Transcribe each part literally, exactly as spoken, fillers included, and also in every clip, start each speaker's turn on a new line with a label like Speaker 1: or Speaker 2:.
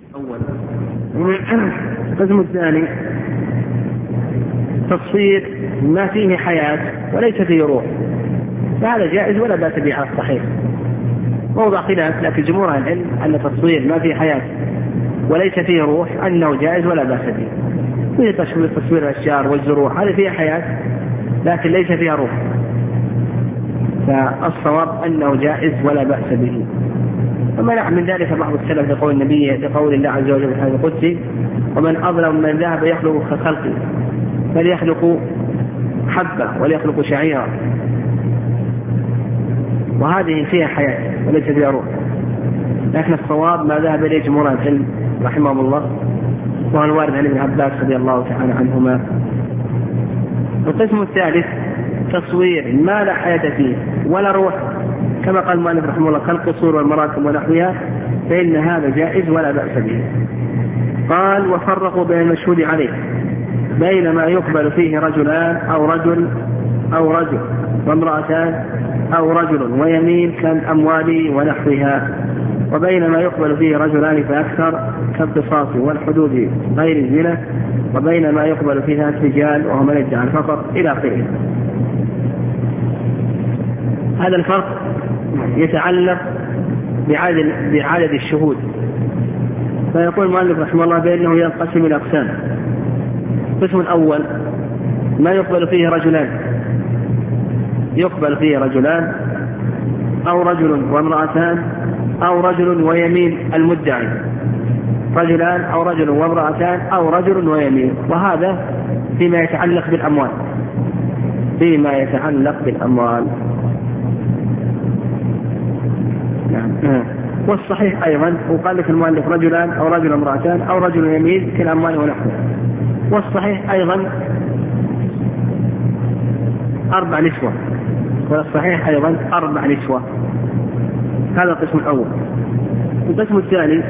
Speaker 1: أول. القسم الثاني تصوير ما فيه حياة وليس فيه روح، فهذا جائز ولا بأس به على الصحيح. موضع خلاف، لكن جمهور العلم أن تصوير ما فيه حياة وليس فيه روح أنه جائز ولا بأس به. فيه تصوير تصوير الأشجار والزروع، هذه فيها حياة لكن ليس فيها روح، فالصواب أنه جائز ولا بأس به. ومنع من ذلك بعض السلف لقول النبي لقول الله عز وجل في الحديث القدسي: ومن أظلم من ذهب يخلق كخلقه فليخلق حبة وليخلق شعيرا، وهذه فيها حياة وليس فيها روح. لكن الصواب ما ذهب إليه جمهور العلم رحمهم الله، وهو الوارد عن ابن عباس رضي الله تعالى عنهما. القسم الثالث تصوير ما لا حياة فيه ولا روح، كما قال المؤلف رحمه الله: كالقصور والمراكب ونحوها، فإن هذا جائز ولا بأس به. قال: وفرقوا بين المشهود عليه بين ما يقبل فيه رجلان أو رجل أو رجل وامرأتان أو رجل ويمين كالأموال ونحوها، وبين ما يقبل فيه رجلان فأكثر كالقصاص والحدود غير الزنا، وبين ما يقبل فيه ثلاث رجال وهو من ادعى الفقر إلى آخره. هذا الفرق يتعلق بعدد, بعدد الشهود. فيقول المؤلف رحمه الله بأنه ينقسم إلى أقسام. القسم الأول ما يقبل فيه رجلان، يقبل فيه رجلان أو رجل وامرأتان أو رجل ويمين المدعي، رجلان أو رجل وامرأتان أو رجل ويمين، وهذا فيما يتعلق بالأموال، فيما يتعلق بالأموال. نعم. والصحيح أيضا، وقال لك المؤلف رجلان أو رجل وامرأتان أو رجل ويمين كالأموال ونحوه. والصحيح أيضا أربع نسوة، والصحيح أيضا أربع نسوة. هذا القسم الأول. القسم الثاني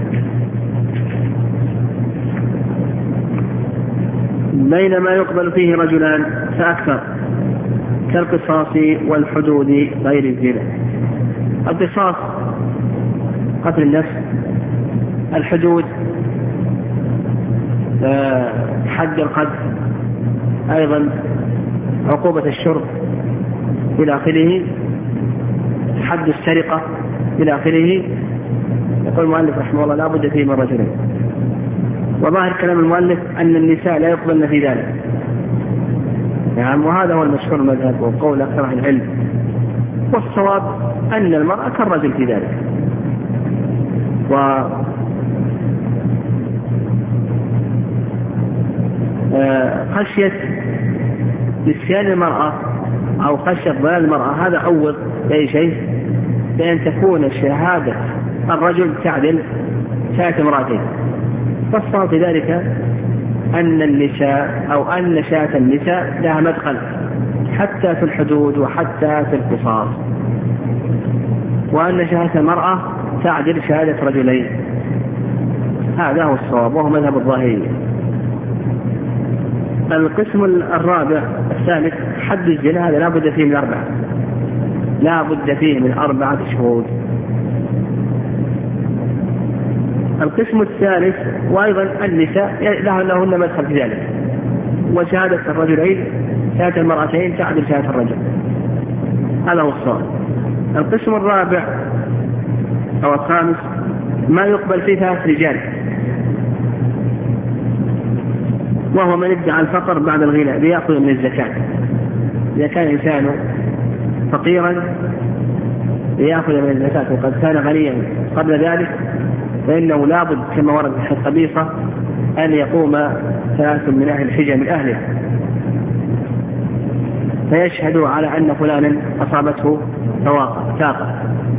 Speaker 1: بين ما يقبل فيه رجلان فأكثر كالقصاص والحدود غير الزنا. القصاص قتل النفس، الحدود حد القذف، أيضا عقوبة الشرب إلى آخره، حد السرقة إلى آخره. يقول المؤلف رحمه الله لا بد فيه من رجلين. وظاهر كلام المؤلف أن النساء لا يقبلن في ذلك، يعني وهذا هو المشهور المذهب وقول أكثر أهل العلم. والصواب أن المرأة كالرجل في ذلك. وخشية نسيان المرأة أو خشية ضلال المرأة هذا عوض بأي شيء، بأن تكون شهادة الرجل تعدل شهادة امرأتين. فالصواب في ذلك أن النساء أو أن شهادة النساء لها مدخل حتى في الحدود وحتى في القصاص، وأن شهادة المرأة تعدل شهادة رجلين. هذا هو الصواب وهو مذهب الظاهرية. القسم الرابع الثالث حد الزنا، هذا لا بد فيه من أربعة، لا بد فيه من أربعة شهود. القسم الثالث وأيضا النساء لهن مدخل في ذلك، وشهادة الرجلين شهادة المرأتين تعدل شهادة الرجل. هذا هو الصواب. القسم الرابع أو الخامس ما يقبل فيه ثلاث رجال، وهو من ادعى الفقر بعد الغنى ليأخذ من الزكاة. إذا كان الإنسان فقيرا ليأخذ من الزكاة وقد كان غنيا قبل ذلك، فإنه لابد كما ورد في القبيصة أن يقوم ثلاث من أهل الحجة من أهله فيشهدوا على أن فلانا أصابته طاقة.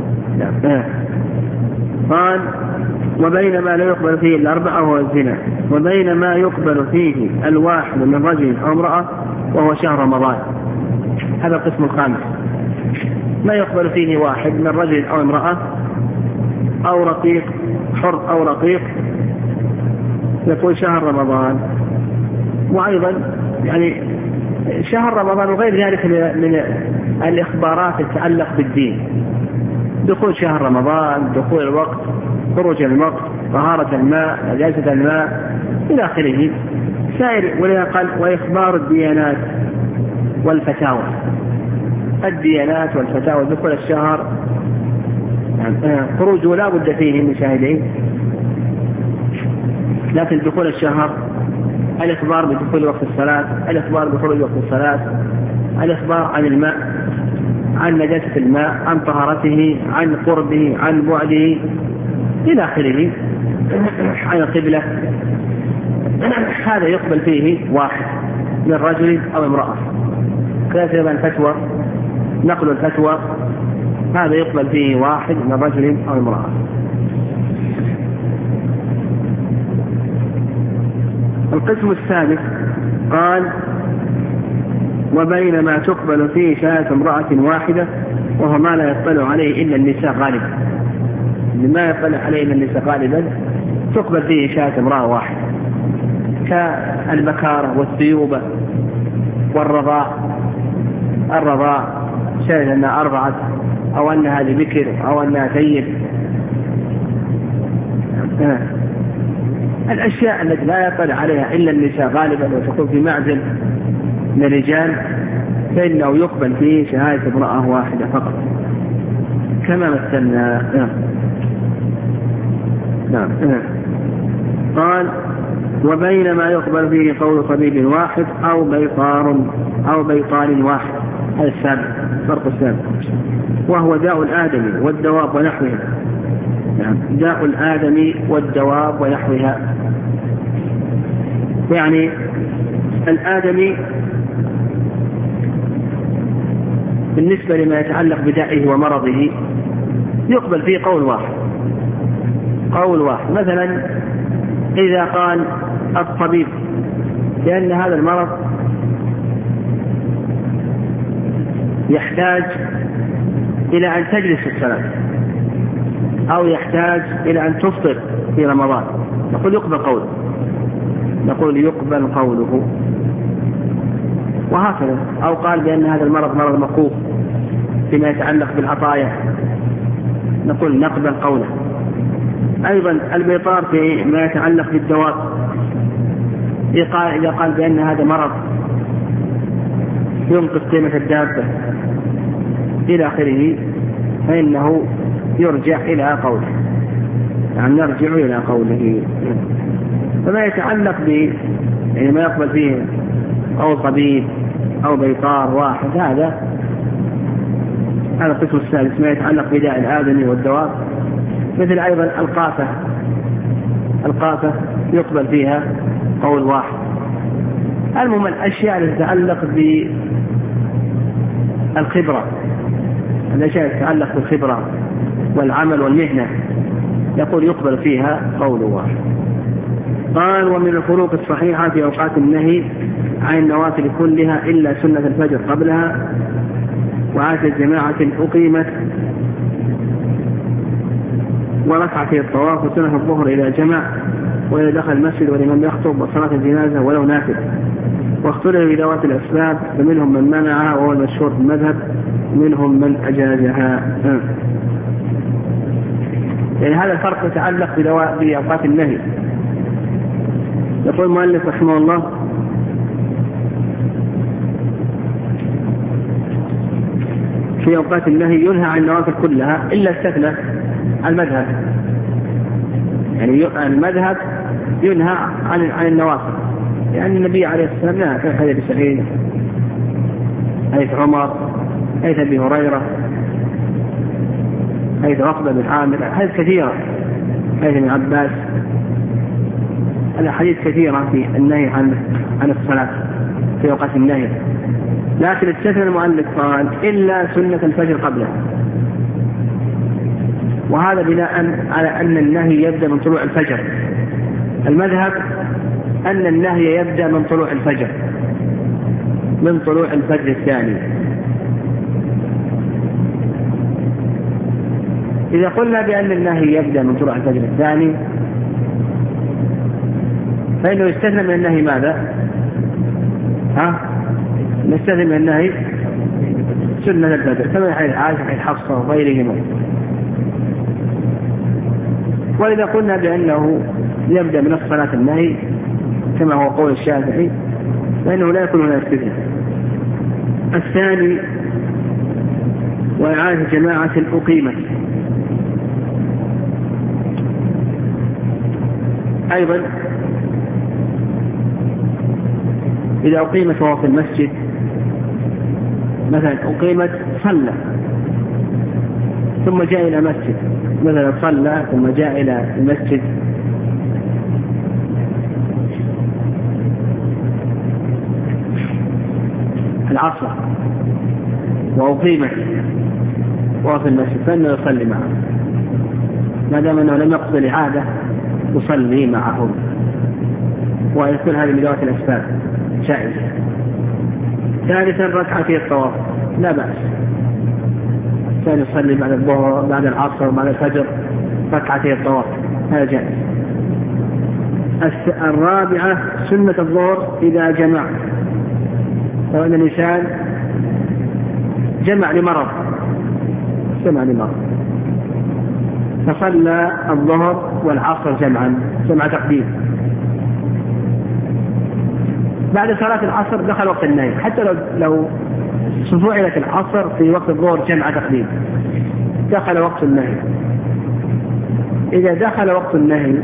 Speaker 1: قال: وبين ما لا يقبل فيه الأربعة وهو الزنا، وبين ما يقبل فيه الواحد من رجل أو امرأة وهو شهر رمضان. هذا القسم الخامس. ما يقبل فيه واحد من رجل أو امرأة أو رقيق، حر أو رقيق، يقول شهر رمضان. وأيضا يعني شهر رمضان وغير ذلك من الإخبارات تتعلق بالدين، دخول شهر رمضان، دخول الوقت، خروج الوقت، طهارة الماء، نجاسة الماء إلى آخره. سائر ولا قال وإخبار الديانات والفتاوى. الديانات والفتاوى دخول الشهر خروجه لا بد فيه من شاهدين، لكن دخول الشهر الإخبار بدخول وقت الصلاة، الإخبار بخروج وقت الصلاة، الإخبار عن الماء، عن نجاسة الماء، عن طهارته، عن قربه، عن بعده إلى آخره، عن القبلة. هذا يقبل فيه واحد من رجل أو امرأة. كذلك الفتوى، نقل الفتوى، هذا يقبل فيه واحد من رجل أو امرأة. القسم الثالث قال وبينما تقبل فيه شهادة امرأة واحدة وهو ما لا يطلع عليه إلا النساء غالبا، ما يطلع عليه إلا النساء غالبا تقبل فيه شهادة امرأة واحدة، كالبكارة والثيوبة والرضاع. الرضاع شهد أنها أرضعت أو أنها لبكر أو أنها ثيب. الأشياء التي لا يطلع عليها إلا النساء غالبا وتكون في معزل من الرجال فإنه يقبل فيه شهادة امرأة واحدة فقط كما مثلنا. نعم. قال وبينما يقبل فيه قول طبيب واحد أو بيطار أو بيطار واحد، هذا السابق فرق السابق، وهو داء الآدمي والدواب ونحوها. نعم. داء الآدمي والدواب ونحوها، يعني الآدمي بالنسبة لما يتعلق بدائه ومرضه يقبل فيه قول واحد، قول واحد. مثلا إذا قال الطبيب لأن هذا المرض يحتاج إلى أن تجلس في الصلاة أو يحتاج إلى أن تفطر في رمضان، نقول يقبل قوله، نقول يقبل قوله. وهكذا. أو قال بأن هذا المرض مرض مكروه فيما يتعلق بالعطايا، نقول نقبل قوله. أيضا البيطار في ما يتعلق بالدواب، إذا قال بأن هذا مرض ينقص قيمة الدابة إلى آخره فإنه يرجع إلى قوله، يعني نرجع إلى قوله. فما يتعلق ب يعني ما يقبل فيه أو طبيب أو بيطار واحد، هذا هذا القسم الثالث. ما يتعلق بداء الآدمي والدواب، مثل أيضا القافة، القافة يقبل فيها قول واحد. المهم الأشياء التي تتعلق بالخبرة، الأشياء التي تتعلق بالخبرة والعمل والمهنة يقول يقبل فيها قول واحد. قال ومن الفروق الصحيحة في أوقات النهي عن النوافل كلها إلا سنة الفجر قبلها وعادة جماعة أقيمت وركعة الطواف وسنة الظهر إلى جمع وإذا دخل المسجد والإمام يخطب وصلاة الجنازة ولو نافل. واختلف بذوات الأسباب فمنهم من منعها وهو المشهور في المذهب، منهم من أجازها. يعني هذا الفرق يتعلق بأوقات النهي. يقول المؤلف رحمه الله في أوقات النهي ينهى عن النوافل كلها إلا استثنى المذهب، يعني المذهب ينهى عن عن النوافل، يعني النبي عليه الصلاة والسلام نهى في حديث سعيد، حديث عمر، حديث أبي هريرة، حديث عقبة بن عامر، حديث كثيرة، حديث ابن عباس، الأحاديث كثيرة في النهي عن عن الصلاة في أوقات النهي. لكن استثنى المؤلف قال إلا سنة الفجر قبله، وهذا بناء على أن النهي يبدأ من طلوع الفجر. المذهب أن النهي يبدأ من طلوع الفجر، من طلوع الفجر الثاني. إذا قلنا بأن النهي يبدأ من طلوع الفجر الثاني فإنه يستثنى من النهي ماذا؟ ها؟ نستثنى من النهي سنة الفجر كما حديث عائشة حديث حفصة وغيرهما. وإذا قلنا بأنه يبدأ من الصلاة النهي كما هو قول الشافعي فإنه لا يكون هنا استثناء. الثاني وإعادة جماعة أقيمت، أيضا إذا أقيمت وهو في المسجد، مثلا أقيمت صلى ثم جاء إلى مسجد، مثلا صلى ثم جاء إلى المسجد، العصر وأقيمت وهو في المسجد فإنه يصلي معه ما دام أنه لم يقصد الإعادة، يصلي معهم ويكون هذه من ذوات الأسباب جائزة. ثالثا ركعتي الطواف لا بأس، كان يصلي بعد الظهر بعد العصر بعد الفجر ركعتي الطواف هذا جائز. الرابعة سنة الظهر إذا جمع، لو أن الإنسان جمع لمرض جمع لمرض فصلى الظهر والعصر جمعا جمع تقديم، بعد صلاة العصر دخل وقت النهي، حتى لو لو فعلت العصر في وقت الظهر جمع تقديم دخل وقت النهي. إذا دخل وقت النهي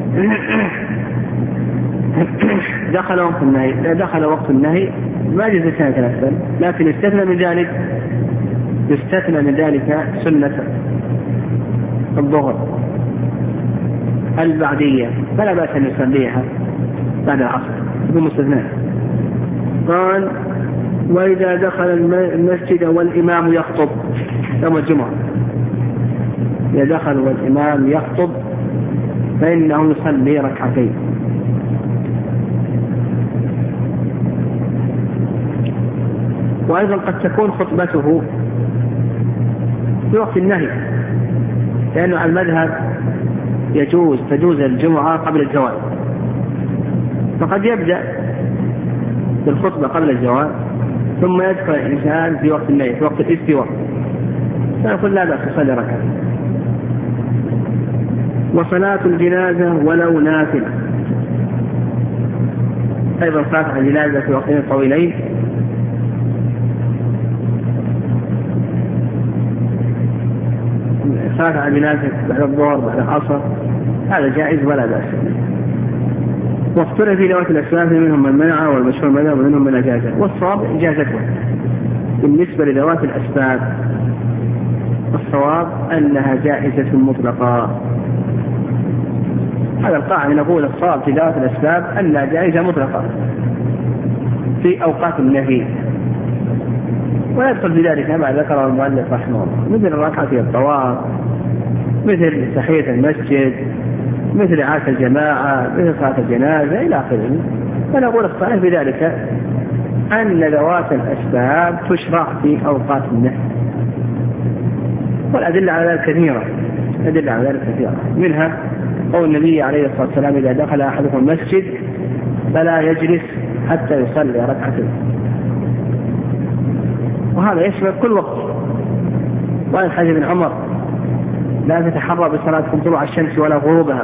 Speaker 1: دخل وقت النهي إذا دخل وقت النهي ما يجوز سنة الأسفل، لكن يستثنى من ذلك يستثنى من ذلك سنة الظهر البعدية فلا بأس أن يصليها بعد العصر بمستثنى. قال وإذا دخل المسجد والإمام يخطب يوم الجمعة، إذا دخل والإمام يخطب فإنه يصلي ركعتين. وأيضا قد تكون خطبته في وقت النهي، لأنه على المذهب يجوز تجوز الجمعة قبل الزوال، فقد يبدأ بالخطبة قبل الزوال ثم يدخل الإنسان في وقت النهي في وقت الاستواء فيقول لا بأس يصلي ركعتين. وصلاة الجنازة ولو نافلة، أيضا صلاة الجنازة في وقتين طويلين صلاة الجنازة بعد الظهر بعد العصر هذا جائز ولا بأس. واختلف في ذوات الأسباب منهم من منع والمشهور منع ومنهم من أجازه، والصواب إجازته بالنسبة لذوات الأسباب، الصواب أنها جائزة مطلقة. هذا القاعدة نقول الصواب في ذوات الأسباب أنها جائزة مطلقة في أوقات النهي، ويدخل في ذلك ما ذكره المؤلف رحمه الله مثل الركعة في الطواف، مثل تحية المسجد، مثل عاشة الجماعة، مثل صلاة الجنازة إلى آخره. فنقول الصحيح بذلك أن ذوات الأسباب تشرع في أوقات النهي، والأدلة على ذلك كثيرة أدلة على ذلك كثيرة منها قول النبي عليه الصلاة والسلام إذا دخل أحدكم المسجد فلا يجلس حتى يصلي ركعتين، وهذا يشمل كل وقت. وعن حديث ابن عمر لا تتحرى بصلاتكم طلوع الشمس ولا غروبها،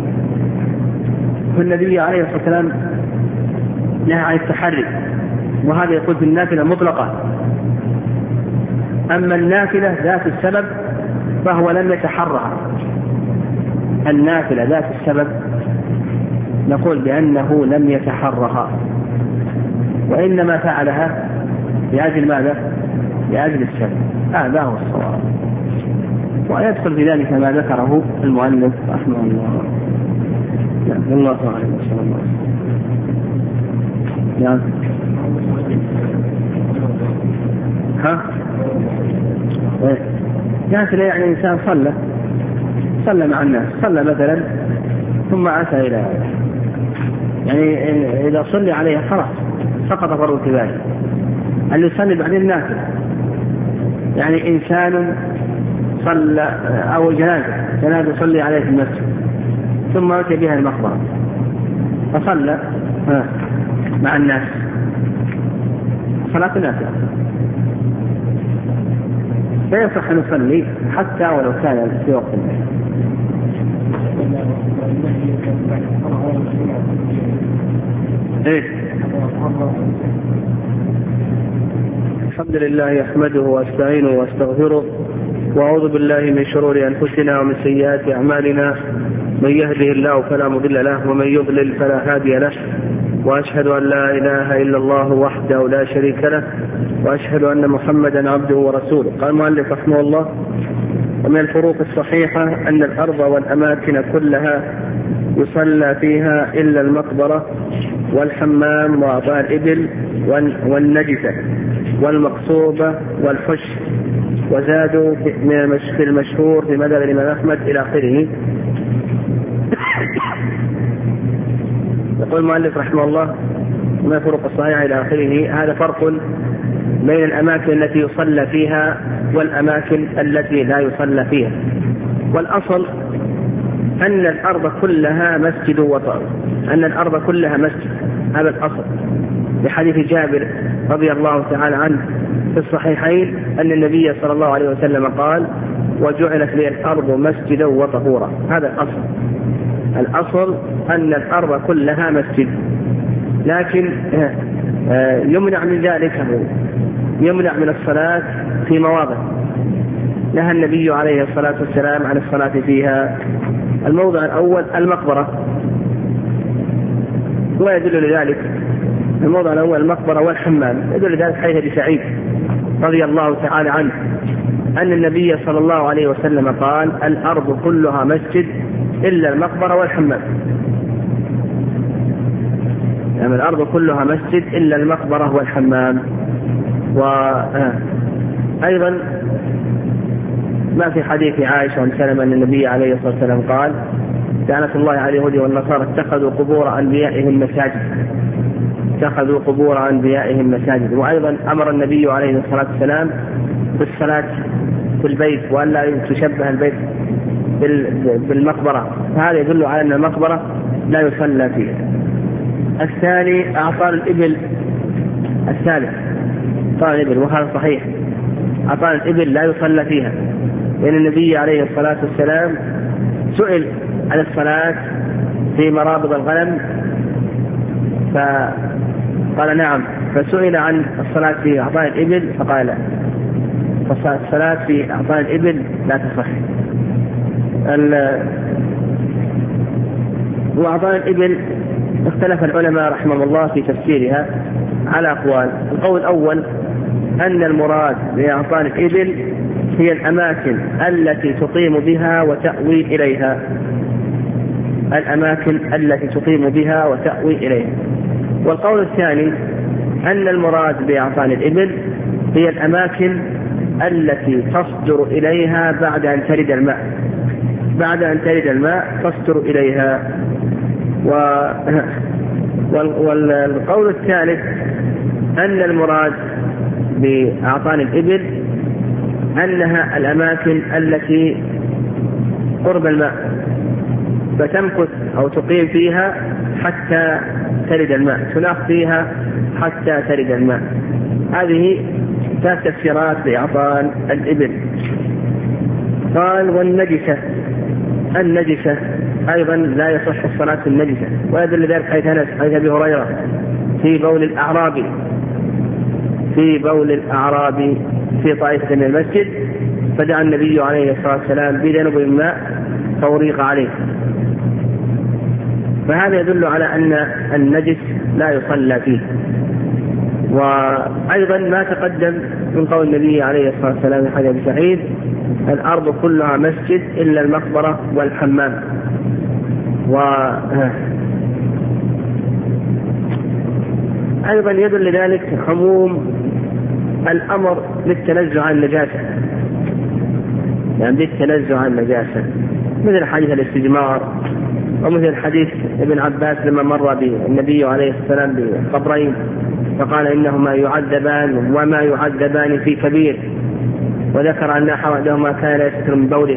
Speaker 1: فالنبي عليه الصلاة والسلام نهى عن التحري، وهذا يقول في النافلة مطلقة. أما النافلة ذات السبب فهو لم يتحرها، النافلة ذات السبب نقول بأنه لم يتحرها وإنما فعلها لأجل ماذا؟ لأجل السبب. هذا هو الصواب، ويدخل في ذلك ما ذكره المؤلف رحمه الله. نعم الله تعالى وصلى الله نعم ها نافلة يعني إنسان صلى صلى مع الناس، صلى مثلا ثم أتى إلى يعني إذا صلي عليه خلاص سقط فرض كفاية. اللي يصلي بعدين نافلة يعني إنسان صلى أو جنازة جنازة صلي عليه في المسجد ثم أتى بها المقبرة فصلى مع الناس صلاة نافلة، فيصح أن يصلي حتى ولو كان في وقت النهي. إيه؟ الحمد لله أحمده وأستعينه وأستغفره وأعوذ بالله من شرور أنفسنا ومن سيئات أعمالنا، من يهده الله فلا مضل له ومن يضلل فلا هادي له، وأشهد أن لا إله إلا الله وحده لا شريك له، وأشهد أن محمدا عبده ورسوله. قال المؤلف رحمه الله: ومن الفروق الصحيحة أن الأرض والأماكن كلها يصلى فيها إلا المقبرة والحمام وأعضاء الإبل والنجسة والمقصوبة والحش، وزادوا في المشهور في مذهب الإمام أحمد إلى آخره. يقول المؤلف رحمه الله: ومن الفروق الصحيحة إلى آخره. هذا فرق بين الأماكن التي يصلى فيها والأماكن التي لا يصلى فيها. والأصل أن الأرض كلها مسجد وطهور، أن الأرض كلها مسجد، هذا الأصل، بحديث جابر رضي الله تعالى عنه في الصحيحين أن النبي صلى الله عليه وسلم قال: وجعلت لي الأرض مسجدا وطهورا. هذا الأصل. الأصل أن الأرض كلها مسجد، لكن يمنع من ذلك، يمنع من الصلاة في مواضع نهى النبي عليه الصلاة والسلام عن الصلاة فيها. الموضع الأول المقبرة، ويدل لذلك الموضع الأول المقبرة والحمام، يدل لذلك حديث أبي سعيد رضي الله تعالى عنه أن النبي صلى الله عليه وسلم قال: الأرض كلها مسجد إلا المقبرة والحمام. يعني الأرض كلها مسجد إلا المقبرة والحمام. وأيضا ما في حديث عائشة وسلم أن النبي عليه الصلاة والسلام قال: لعنة الله على اليهود والنصارى اتخذوا قبور أنبيائهم مساجد، اتخذوا قبور أنبيائهم مساجد. وأيضا أمر النبي عليه الصلاة والسلام بالصلاة في البيت، وأن لا تشبه البيت بالمقبرة، فهذا يدل على أن المقبرة لا يصلى فيها. الثاني أعطال الإبل. الثالث أعطال الإبل، وهذا صحيح، أعطال الإبل لا يصلى فيها، لأن النبي عليه الصلاة والسلام سئل عن الصلاة في مرابض الغنم فقال نعم، فسئل عن الصلاة في أعطال الإبل فقال لا، فالصلاة في أعطال الإبل لا تصح. وأعطال الإبل اختلف العلماء رحمه الله في تفسيرها على أقوال. القول الأول أن المراد بأعطال الإبل هي الأماكن التي تقيم بها وتأوي إليها، الأماكن التي تقيم بها وتأوي إليها. والقول الثاني أن المراد بأعطال الإبل هي الأماكن التي تصدر إليها بعد أن ترد الماء، بعد أن ترد الماء تصدر إليها. و... والقول الثالث أن المراد بأعطال الإبل أنها الأماكن التي قرب الماء فتمكث أو تقيم فيها حتى ترد الماء، تناخ فيها حتى ترد الماء. هذه ثلاث تفسيرات لأعطال الإبل. قال: والنجسة. النجسة أيضا لا يصح الصلاة في النجسة، ويدل ذلك حيث أنس حيث أبي هريرة في بول الأعرابي في بول الأعرابي في طائفة من المسجد، فدعا النبي عليه الصلاة والسلام بذنب الماء فأريق عليه. فهذا يدل على أن النجس لا يصلى فيه. وأيضا ما تقدم من قول النبي عليه الصلاة والسلام في حديث أبي سعيد: الأرض كلها مسجد إلا المقبرة والحمام. وأيضا يدل لذلك عموم الأمر بالتنزه عن النجاسة، يعني بالتنزه عن النجاسة، مثل حديث الاستجمار، ومثل حديث ابن عباس لما مر بالنبي عليه السلام بقبرين فقال: إنهما يعذبان وما يعذبان في كبير، وذكر أن أحدهما كان يستر من بوله.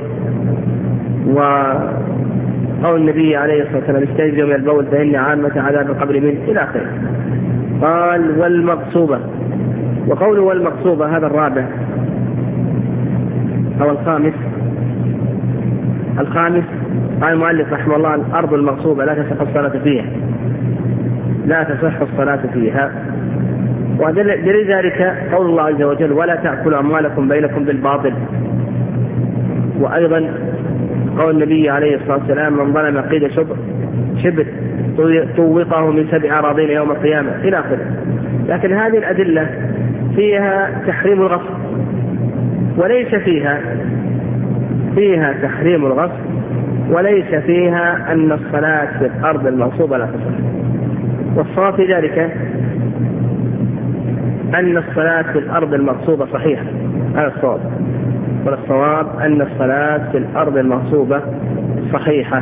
Speaker 1: وقول النبي عليه الصلاة والسلام: استنزوا من البول فإن عامة عذاب القبر منه، إلى آخره. قال: والمغصوبة. وقوله والمغصوبة هذا الرابع أو الخامس. الخامس قال المؤلف رحمه الله: الأرض المغصوبة لا تصح الصلاة فيها، لا تصح الصلاة فيها. ودليل ذلك قول الله عز وجل: ولا تأكلوا أموالكم بينكم بالباطل. وأيضا قول النبي عليه الصلاة والسلام: من ظلم قيد شبر شبر طوقه من سبع أراضين يوم القيامة إلى آخره. لكن هذه الأدلة فيها تحريم الغصب، وليس فيها فيها تحريم الغصب وليس فيها أن الصلاة في الأرض المغصوبة لا تصح. والصواب في ذلك أن الصلاة في الأرض المغصوبة صحيحة، هذا الصواب. والصواب أن الصلاة في الأرض المغصوبة صحيحة،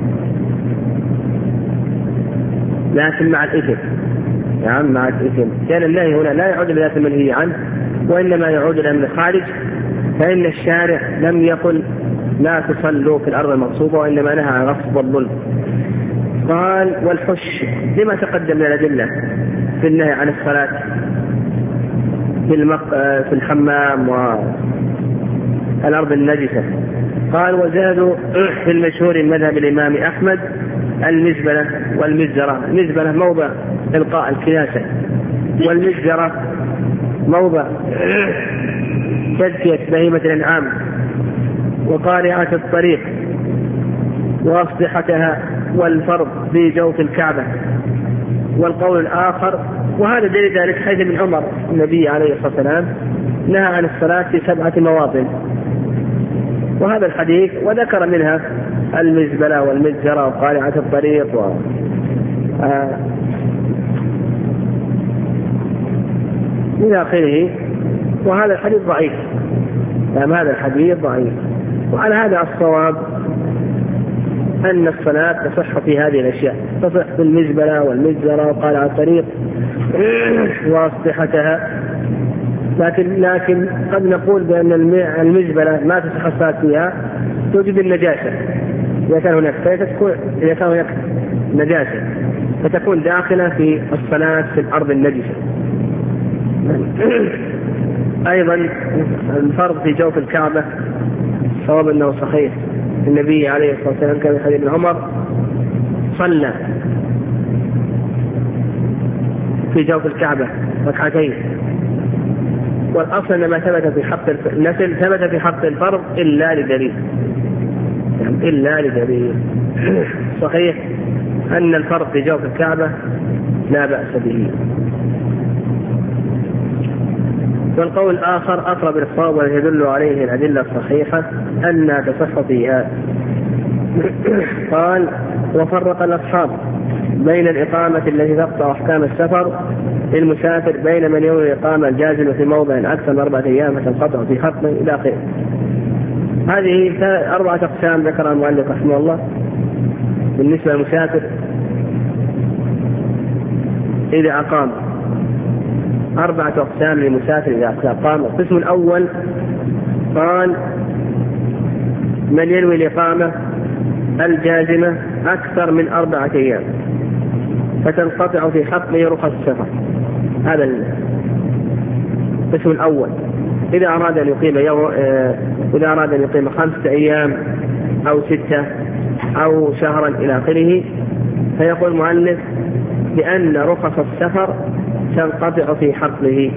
Speaker 1: لكن مع الإثم، يعني مع الإثم، كان الله هنا لا يعود إلى ذات المنهي عنه، وإنما يعود إلى من الخارج. فإن الشارع لم يقل لا تصلوا في الأرض المغصوبة، وإنما نهى عن غصب والظلم. قال: والحش لما تقدم من الأدلة في النهي عن الصلاة في, المق... في الحمام والأرض النجسة. قال: وزادوا في المشهور مذهب الإمام أحمد المزبلة والمزرة. المزبلة موضع إلقاء الكناسة، والمزرة موضع تزكية بهيمة الأنعام وقارعة الطريق وأصلحتها، والفرض في جوف الكعبة. والقول الآخر، وهذا دليل ذلك حيث ابن عمر النبي عليه الصلاة والسلام نهى عن الصلاة في سبعة مواطن، وهذا الحديث وذكر منها المزبلة والمزجرة وقارعة الطريق و آه إلى آخره. وهذا الحديث ضعيف، يعني هذا الحديث ضعيف. وعلى هذا الصواب أن الصلاة تصح في هذه الأشياء، تصح في المزبلة والمزجرة وقارعة الطريق وأصلحتها. لكن لكن قد نقول بأن المزبلة ما تصح الصلاة فيها توجد النجاسة، إذا كان هناك إذا كان هناك نجاسة فتكون داخلة في الصلاة في الأرض النجسة. أيضا الفرض في جوف الكعبة، صواب أنه صحيح. النبي عليه الصلاة والسلام كان في حديث ابن عمر صلى في جوف الكعبة ركعتين. والأصل أن ما ثبت في حق النفل ثبت في حق الفرض إلا لدليل، يعني إلا لدليل. صحيح أن الفرض في جوف الكعبة لا بأس به. والقول الآخر أقرب للصواب ويدل عليه الأدلة الصحيحة أنها تصح فيها. قال: وفرق الأصحاب بين الإقامة التي تقطع أحكام السفر للمسافر بين من ينوي الإقامة الجازمة في موضع أكثر من أربعة أيام فتنقطع في حقه إلى آخره. هذه أربعة أقسام ذكرها المؤلف رحمه الله بالنسبة للمسافر إذا أقام. أربعة أقسام للمسافر إذا أقام. القسم الأول قال: من ينوي الإقامة الجازمة أكثر من أربعة أيام فتنقطع في حقه رخص السفر. هذا القسم الأول. إذا أراد أن يقيم يوم إذا أراد أن يقيم خمسة أيام أو ستة أو شهرا إلى آخره، فيقول المؤلف بأن رخص السفر تنقطع في حقه،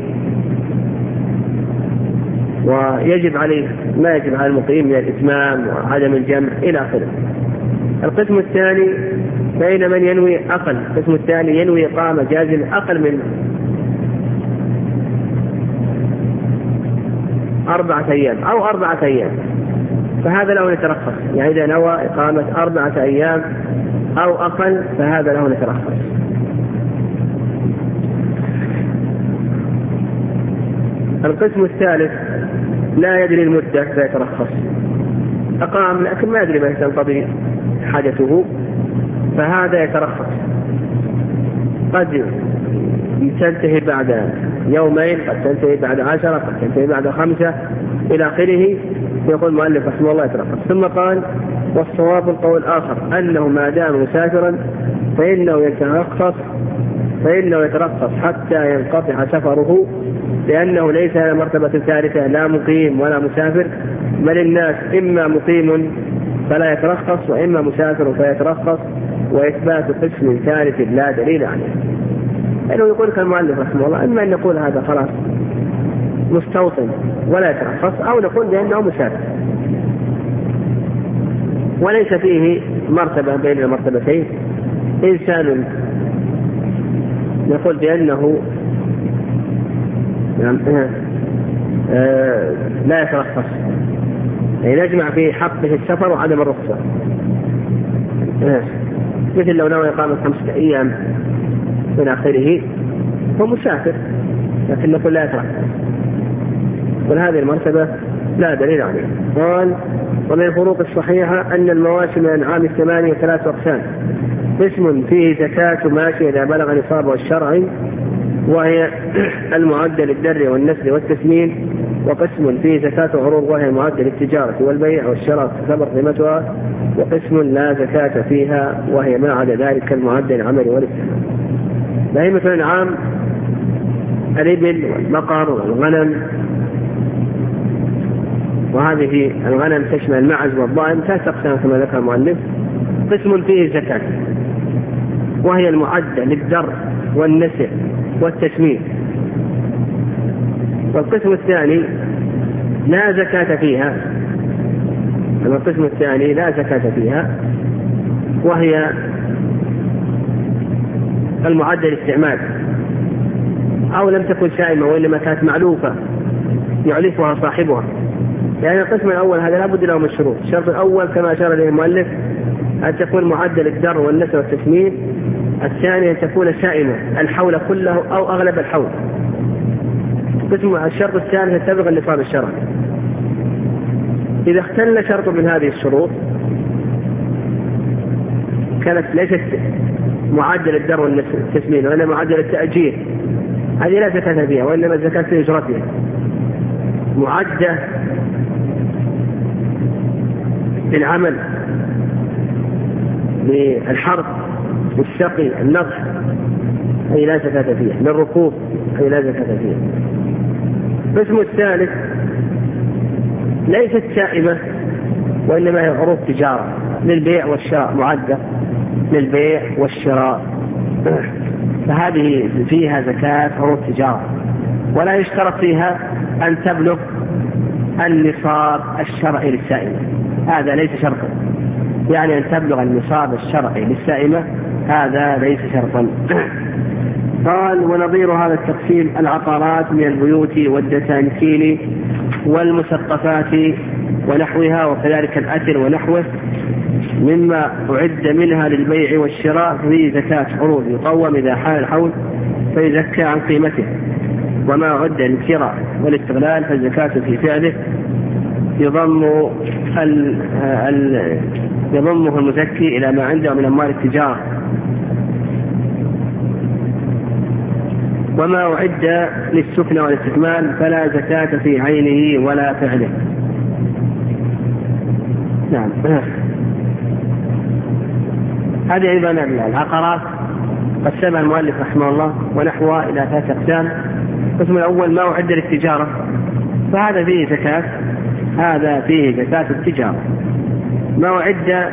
Speaker 1: ويجب عليه ما يجب على المقيم من الإتمام وعدم الجمع إلى آخره. القسم الثاني بين من ينوي أقل. القسم الثاني ينوي إقامة جازمة أقل من أربعة أيام أو أربعة أيام، فهذا له يترخص. يعني إذا نوى إقامة أربعة أيام أو أقل فهذا له يترخص. القسم الثالث لا يدري المدة فيترخص، أقام لكن ما يدري متى تنقضي حاجته فهذا يترخص. قد تنتهي بعد يومين، قد تنتهي بعد عشرة، قد تنتهي بعد خمسة إلى آخره. يقول المؤلف رحمه الله يترخص. ثم قال: والصواب القول الآخر أنه ما دام مسافرا فإنه يترخص فإنه يترخص حتى ينقطع سفره، لأنه ليس مرتبة ثالثة لا مقيم ولا مسافر، بل الناس إما مقيم فلا يترخص، وإما مسافر فيترخص، وإثبات قسم ثالث لا دليل عليه. إنه يقول كالمؤلف رحمه الله إما أن نقول هذا خلاص مستوطن ولا يترخص، أو نقول بأنه مسافر وليس فيه مرتبة بين المرتبتين. إنسان نقول بأنه آه لا يترخص، يعني نجمع في حقه السفر وعدم الرخصة، آه مثل لو نوى إقامة خمسة أيام من آخره هو مسافر، لكن نقول لا يترخص، وهذه المرتبة لا دليل عليه. قال: ومن الفروق الصحيحة أن المواشي من الأنعام الثمانية ثلاث أقسام: قسم فيه زكاة ماشي إذا بلغ نصابه الشرعي وهي المعدة للدر والنسل والتسمين، وقسم فيه زكاة عروض وهي معدة للتجارة والبيع والشراء تعتبر قيمتها، وقسم لا زكاة فيها وهي ما عدا ذلك كالمعدة للعمل والاستعمال. بهيمة الأنعام الإبل والبقر والغنم، وهذه الغنم تشمل المعز والضأن، ثلاث أقسام كما ذكر المؤلف. قسم فيه زكاة وهي المعدة للدر والنسل والتسمين، والقسم الثاني لا زكاة فيها، القسم الثاني لا زكاة فيها وهي المعدة للاستعمال، أو لم تكن سائمة وإنما كانت معلوفة يعلفها صاحبها. يعني القسم الأول هذا لا بد له من الشروط. الشرط الأول كما أشار إليه المؤلف أن تكون معدة للدر والنسل والتسمين. الثاني أن تكون سائمة الحول كله أو أغلب الحول. قسم الشرط الثاني أن تبلغ النصاب الشرعي. إذا اختل شرط من هذه الشروط كانت ليست معدل الدر والتسمين وإنما معدل التأجير، هذه لا زكاة فيها وإنما الزكاة في إجرتها. معدة للعمل للحرث والسقي النقص أي لا زكاة فيها، للركوب أي لا زكاة فيها. القسم الثالث ليست سائمة وإنما هي عروض تجارة للبيع والشراء، معدة للبيع والشراء، فهذه فيها زكاة عروض تجارة، ولا يشترط فيها أن تبلغ النصاب الشرعي للسائمة، هذا ليس شرطا. يعني أن تبلغ النصاب الشرعي للسائمة هذا ليس شرطا. قال: ونظير هذا التقسيم العقارات من البيوت والدسانكيل والمسقفات ونحوها، وكذلك الأثر ونحوه مما أعد منها للبيع والشراء فيه زكاة عروض يقوم إذا حال الحول فيزكى عن قيمته، وما أعد للشراء والاستغلال فالزكاة في فعله يضم ال ال يضمه المزكي إلى ما عنده من أموال التجارة. وما أعد للسكن والاستثمال فلا زكاة في عينه ولا فعله. نعم. هذه أيضا العقارات قسمها المؤلف رحمه الله ونحوها إلى ثلاث أقسام. القسم الأول ما أعد للتجارة، فهذا فيه زكاة، هذا فيه زكاة التجارة. ما أعد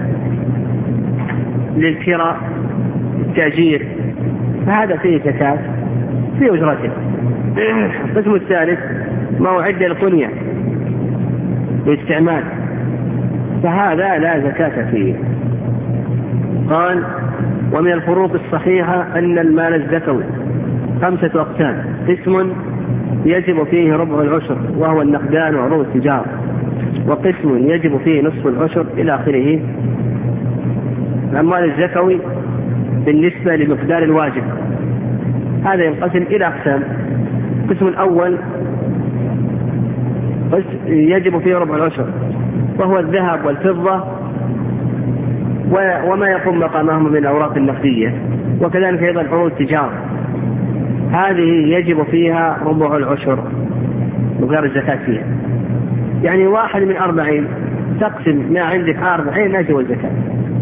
Speaker 1: للكراء التأجير فهذا فيه زكاة في أجرته. القسم الثالث ما أعد للقنية للاستعمال فهذا لا زكاة فيه. قال: ومن الفروق الصحيحة أن المال الزكوي خمسة أقسام: قسم يجب فيه ربع العشر وهو النقدان وعروض التجارة، وقسم يجب فيه نصف العشر إلى آخره. الأموال الزكوي بالنسبة لمقدار الواجب هذا ينقسم إلى أقسام. القسم الأول يجب فيه ربع العشر وهو الذهب والفضة وما يقوم مقامهم من الأوراق النقدية، وكذلك أيضا عروض التجارة، هذه يجب فيها ربع العشر مقدار الزكاة فيها. يعني واحد من أربعين تقسم ما عندك أربعين لا يجب الزكاة.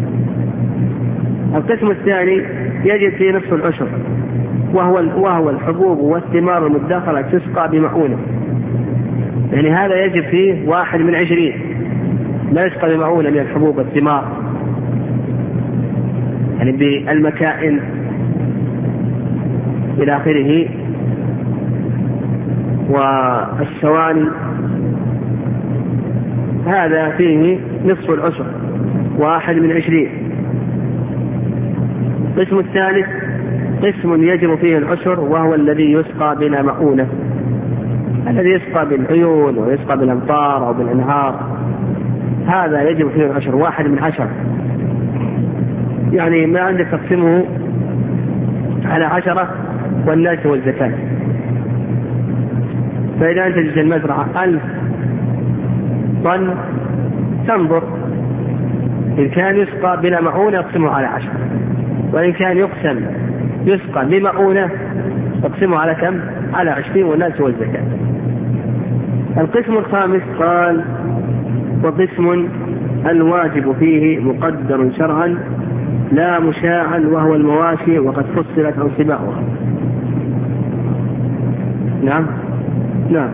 Speaker 1: القسم الثاني يجب فيه نصف العشر وهو وهو الحبوب والثمار المدخرة تسقى بمعونة، يعني هذا يجب فيه واحد من عشرين لا يسقى بمعونة من الحبوب والثمار يعني بالمكائن إلى آخره والسواني، هذا فيه نصف العشر واحد من عشرين. القسم الثالث قسم يجب فيه العشر وهو الذي يسقى بلا مؤونة، الذي يسقى بالعيون ويسقى بالأمطار أو بالأنهار، هذا يجب فيه العشر واحد من عشر. يعني ما عندك تقسمه على عشرة والناس والزكاة. فإذا أنت المزرعة ألف طن تنظر إن كان يسقى بلا مؤونة اقسمه على عشرة، وإن كان يقسم يسقى بمؤونة اقسمه على كم؟ على عشرين والناس والزكاة. القسم الخامس قال وقسم الواجب فيه مقدر شرعا لا مشاعا وهو المواشي وقد فصلت أنصباؤها. نعم نعم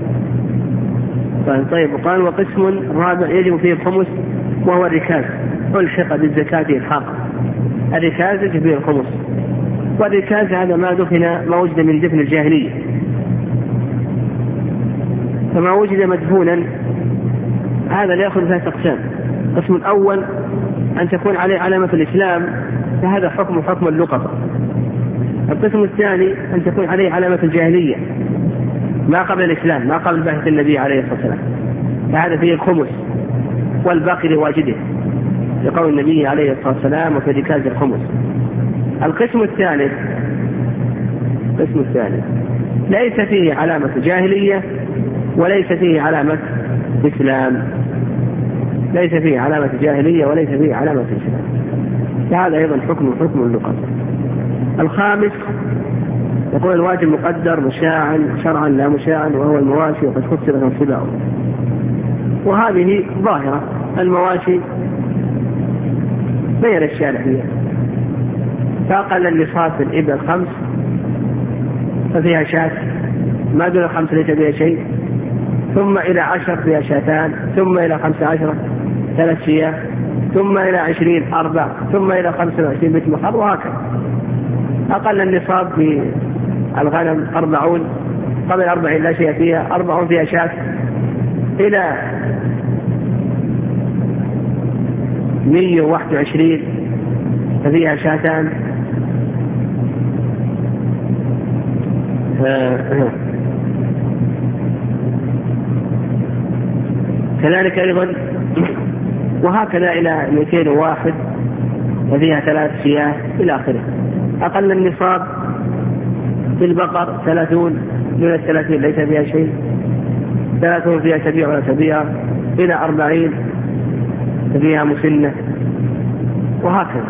Speaker 1: طيب. وقال وقسم رابع يجب فيه الخمس وهو الركاز ألحق بالزكاة إلحاقا. الركاز يجب فيه الخمس، والركاز هذا ما دفن ما وجد من دفن الجاهلية، فما وجد مدفونا هذا لا يأخذ ثلاث أقسام. القسم الأول أن تكون عليه علامة الإسلام فهذا حكم حكم اللقطة. القسم الثاني أن تكون عليه علامة الجاهلية ما قبل الإسلام ما قبل بعثة النبي عليه الصلاة والسلام، فهذا فيه الخمس والباقي لواجده لقول النبي عليه الصلاة والسلام وفي ركاز الخمس. القسم الثالث القسم الثالث ليس فيه علامة جاهلية وليس فيه علامة إسلام، ليس فيه علامة جاهلية وليس فيه علامة إسلام، فهذا أيضا حكم حكم اللقطة. الخامس يقول الواجب مقدر مشاعا شرعا لا مشاعا وهو المواشي وقد فصلت انصباؤه. وهذه ظاهرة المواشي بين الشارع فيها، فأقل النصاب في الإبل خمس ففيها شاة، ما دون الخمس ليس فيها شيء، ثم إلى عشر فيها شاتان، ثم إلى خمس عشرة ثلاث شياه، ثم إلى عشرين أربع، ثم إلى خمسة وعشرين بيت محر، وهكذا. أقل النصاب في الغنم أربعون، قبل أربعين لا شيء فيها، أربعون فيها شاة، إلى مية وواحد وعشرين ففيها شاتان، كذلك أيضا وهكذا إلى مئتين وواحد وفيها ثلاث شياه إلى آخره. أقل النصاب في البقر ثلاثون، من الثلاثين ليس فيها شيء، ثلاثون فيها سبيع ولا سبيع، إلى أربعين فيها مسنة، وهكذا.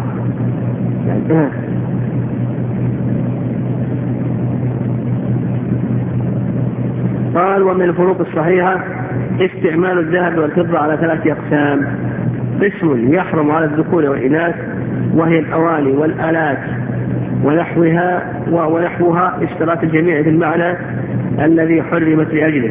Speaker 1: قال ومن الفروق الصحيحة استعمال الذهب والفضة على ثلاثة أقسام. قسم يحرم على الذكور والإناث وهي الأواني والآلات ونحوها ونحوها اشتراك الجميع في المعنى الذي حرمت لأجله.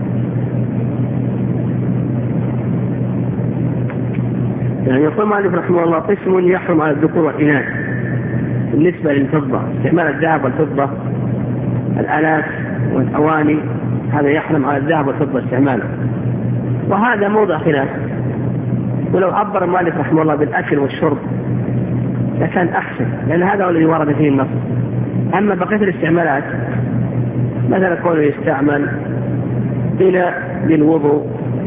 Speaker 1: يعني يقول مالك رحمه الله قسم يحرم على الذكور والإناث بالنسبة للفضة، استعمال الذهب والفضة، الآلات والأواني، هذا يحرم على الذهب والفضة استعماله، وهذا موضع خلاف. ولو عبر مالك رحمه الله بالأكل والشرب لكان أحسن، لأن هذا هو الذي ورد فيه النص. أما بقية الاستعمالات مثلا قوله يستعمل إلى للوضوء،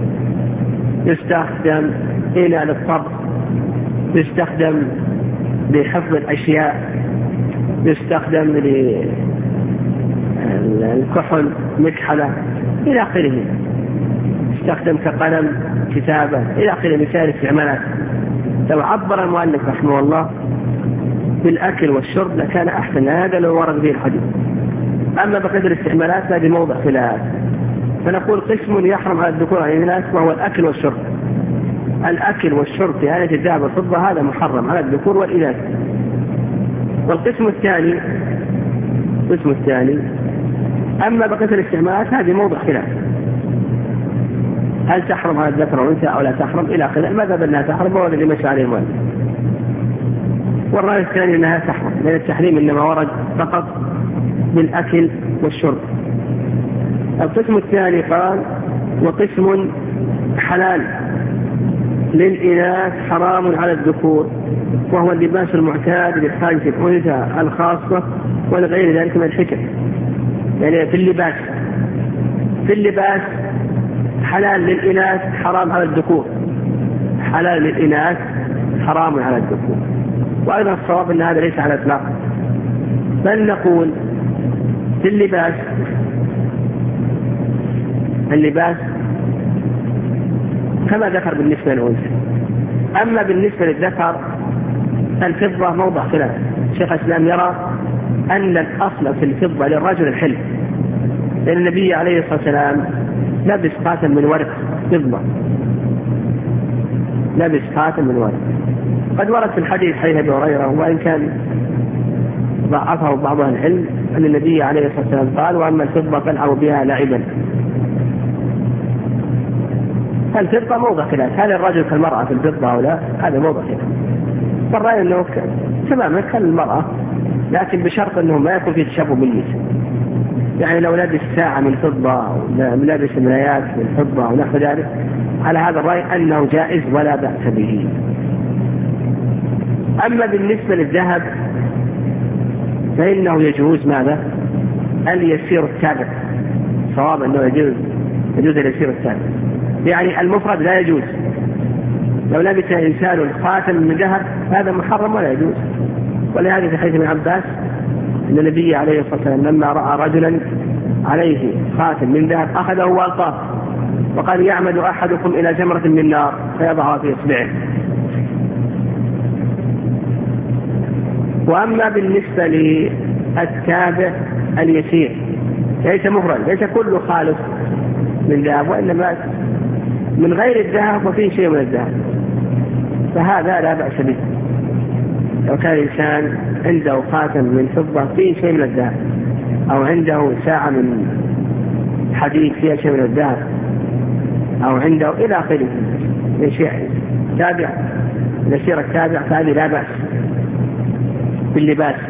Speaker 1: يستخدم إلى للطبخ، يستخدم لحفظ الأشياء، يستخدم للكحل مكحلة إلى آخره، يستخدم كقلم كتابة إلى آخره من سائر الاستعمالات. لو عبر المؤلف رحمه الله بالأكل والشرب لكان أحسن، هذا لو ورد به الحديث. أما بقدر الاستعمالات هذه موضع خلاف، فنقول قسم يحرم على الذكور على الإناث وهو الأكل والشرب. الأكل والشرب في آلة الذهب والفضة هذا محرم على الذكور والإناث. والقسم الثاني القسم الثاني أما بقية الاستعمالات هذه موضع خلاف، هل تحرم على الذكر والأنثى أو لا تحرم إلى آخره. المذهب أنها تحرم وهو الذي مشى عليه المؤلف. والرأي الثاني أنها تحرم، لأن التحريم إنما ورد فقط بالأكل والشرب. القسم الثاني قال وقسم حلال للإناث حرام على الذكور، وهو اللباس المعتاد للحاجة الأنثى الخاصة ولغير ذلك من الحكم. يعني في اللباس في اللباس حلال للإناث حرام على الذكور، حلال للإناث حرام على الذكور. وأيضا الصواب أن هذا ليس على الإطلاق، بل نقول في اللباس اللباس كما ذكر بالنسبة للأنثى. أما بالنسبة للذكر الفضة موضع خلاف. شيخ الإسلام يرى أن الأصل في الفضة للرجل الحلف، لأن النبي عليه الصلاة والسلام لبس خاتم من ورق فضة، لبس خاتم من ورق. قد ورد في الحديث حديث أبي هريرة، وإن كان ضعفه بعض أهل العلم، أن النبي عليه الصلاة والسلام قال وأما الفضة فالعبوا بها لعبا. الفضة موضع خلاف، هل الرجل كالمرأة في الفضة أو لا؟ هذا موضع خلاف. والرأي أنه تماما كالمرأة، لكن بشرط أنه ما يكون في تشبه بالنساء. يعني لو لبس ساعة من فضة أو لبس ملايات من فضة أو نحو ذلك، على هذا الرأي أنه جائز ولا بأس به. أما بالنسبة للذهب فإنه يجوز ماذا؟ اليسير التابع. صواب أنه يجوز يجوز اليسير التابع، يعني المفرد لا يجوز. لو لبس إنسان خاتم من ذهب هذا محرم ولا يجوز. ولهذا في حديث ابن عباس أن النبي عليه الصلاة والسلام لما رأى رجلا عليه خاتم من ذهب أخذه وألقاه وقال يعمد أحدكم إلى جمرة من نار فيضعها في إصبعه. وأما بالنسبة للتابع اليسير ليس مفرد، ليس كله خالص من ذهب، وإنما من غير الذهب وفيه شيء من الذهب، فهذا لا بأس به. لو كان الإنسان عنده خاتم من فضة فيه شيء من الذهب، أو عنده ساعة من حديد فيها شيء من الذهب، أو عنده إلى آخره من شيء تابع يسير التابع، فهذه لا بأس. باللباس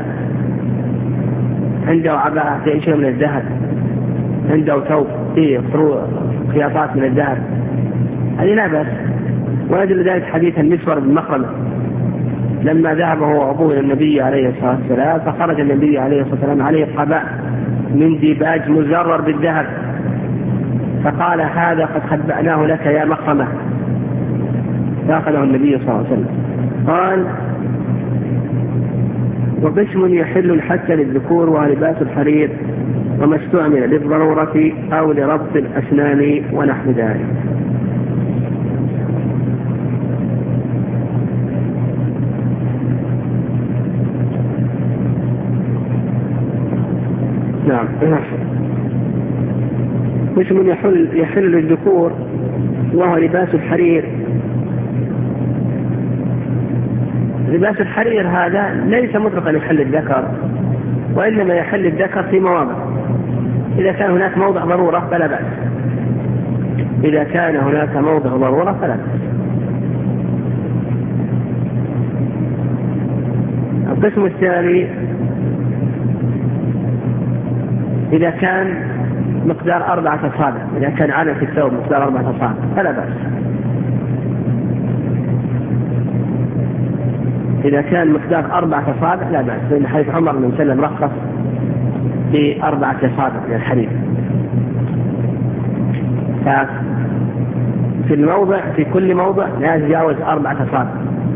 Speaker 1: عنده عباءة فيه شيء من الذهب، عنده ثوب فيه خياطات من الذهب، هذه لا بأس. ويدل ذلك حديث المسور بن مخرمة لما ذهب هو وأبوه إلى النبي عليه الصلاة والسلام، فخرج النبي عليه الصلاة والسلام عليه قباء من ديباج مزرر بالذهب، فقال هذا قد خبأناه لك يا مخرمة، فأخذه النبي صلى الله عليه وسلم. قال وقسم يحل حتى للذكور ولباس الحرير وما استعمل للضرورة أو لربط الأسنان ونحو ذلك. نعم. قسم يحل, يحل للذكور وهو لباس الحرير. لباس الحرير هذا ليس مطلقا يحل الذكر، وإنما يحل الذكر في مواضع. إذا كان هناك موضع ضرورة فلا بأس، إذا كان هناك موضع ضرورة فلا بأس. القسم الثاني إذا كان مقدار أربعة أصابع، إذا كان على في الثوب مقدار أربعة أصابع فلا بأس. إذا كان مقدار أربعة أصابع لا بأس، لأن حديث عمر بن سلم رخص بأربعة أصابع من الحديد. ففي الموضع في كل موضع لا يتجاوز أربعة أصابع،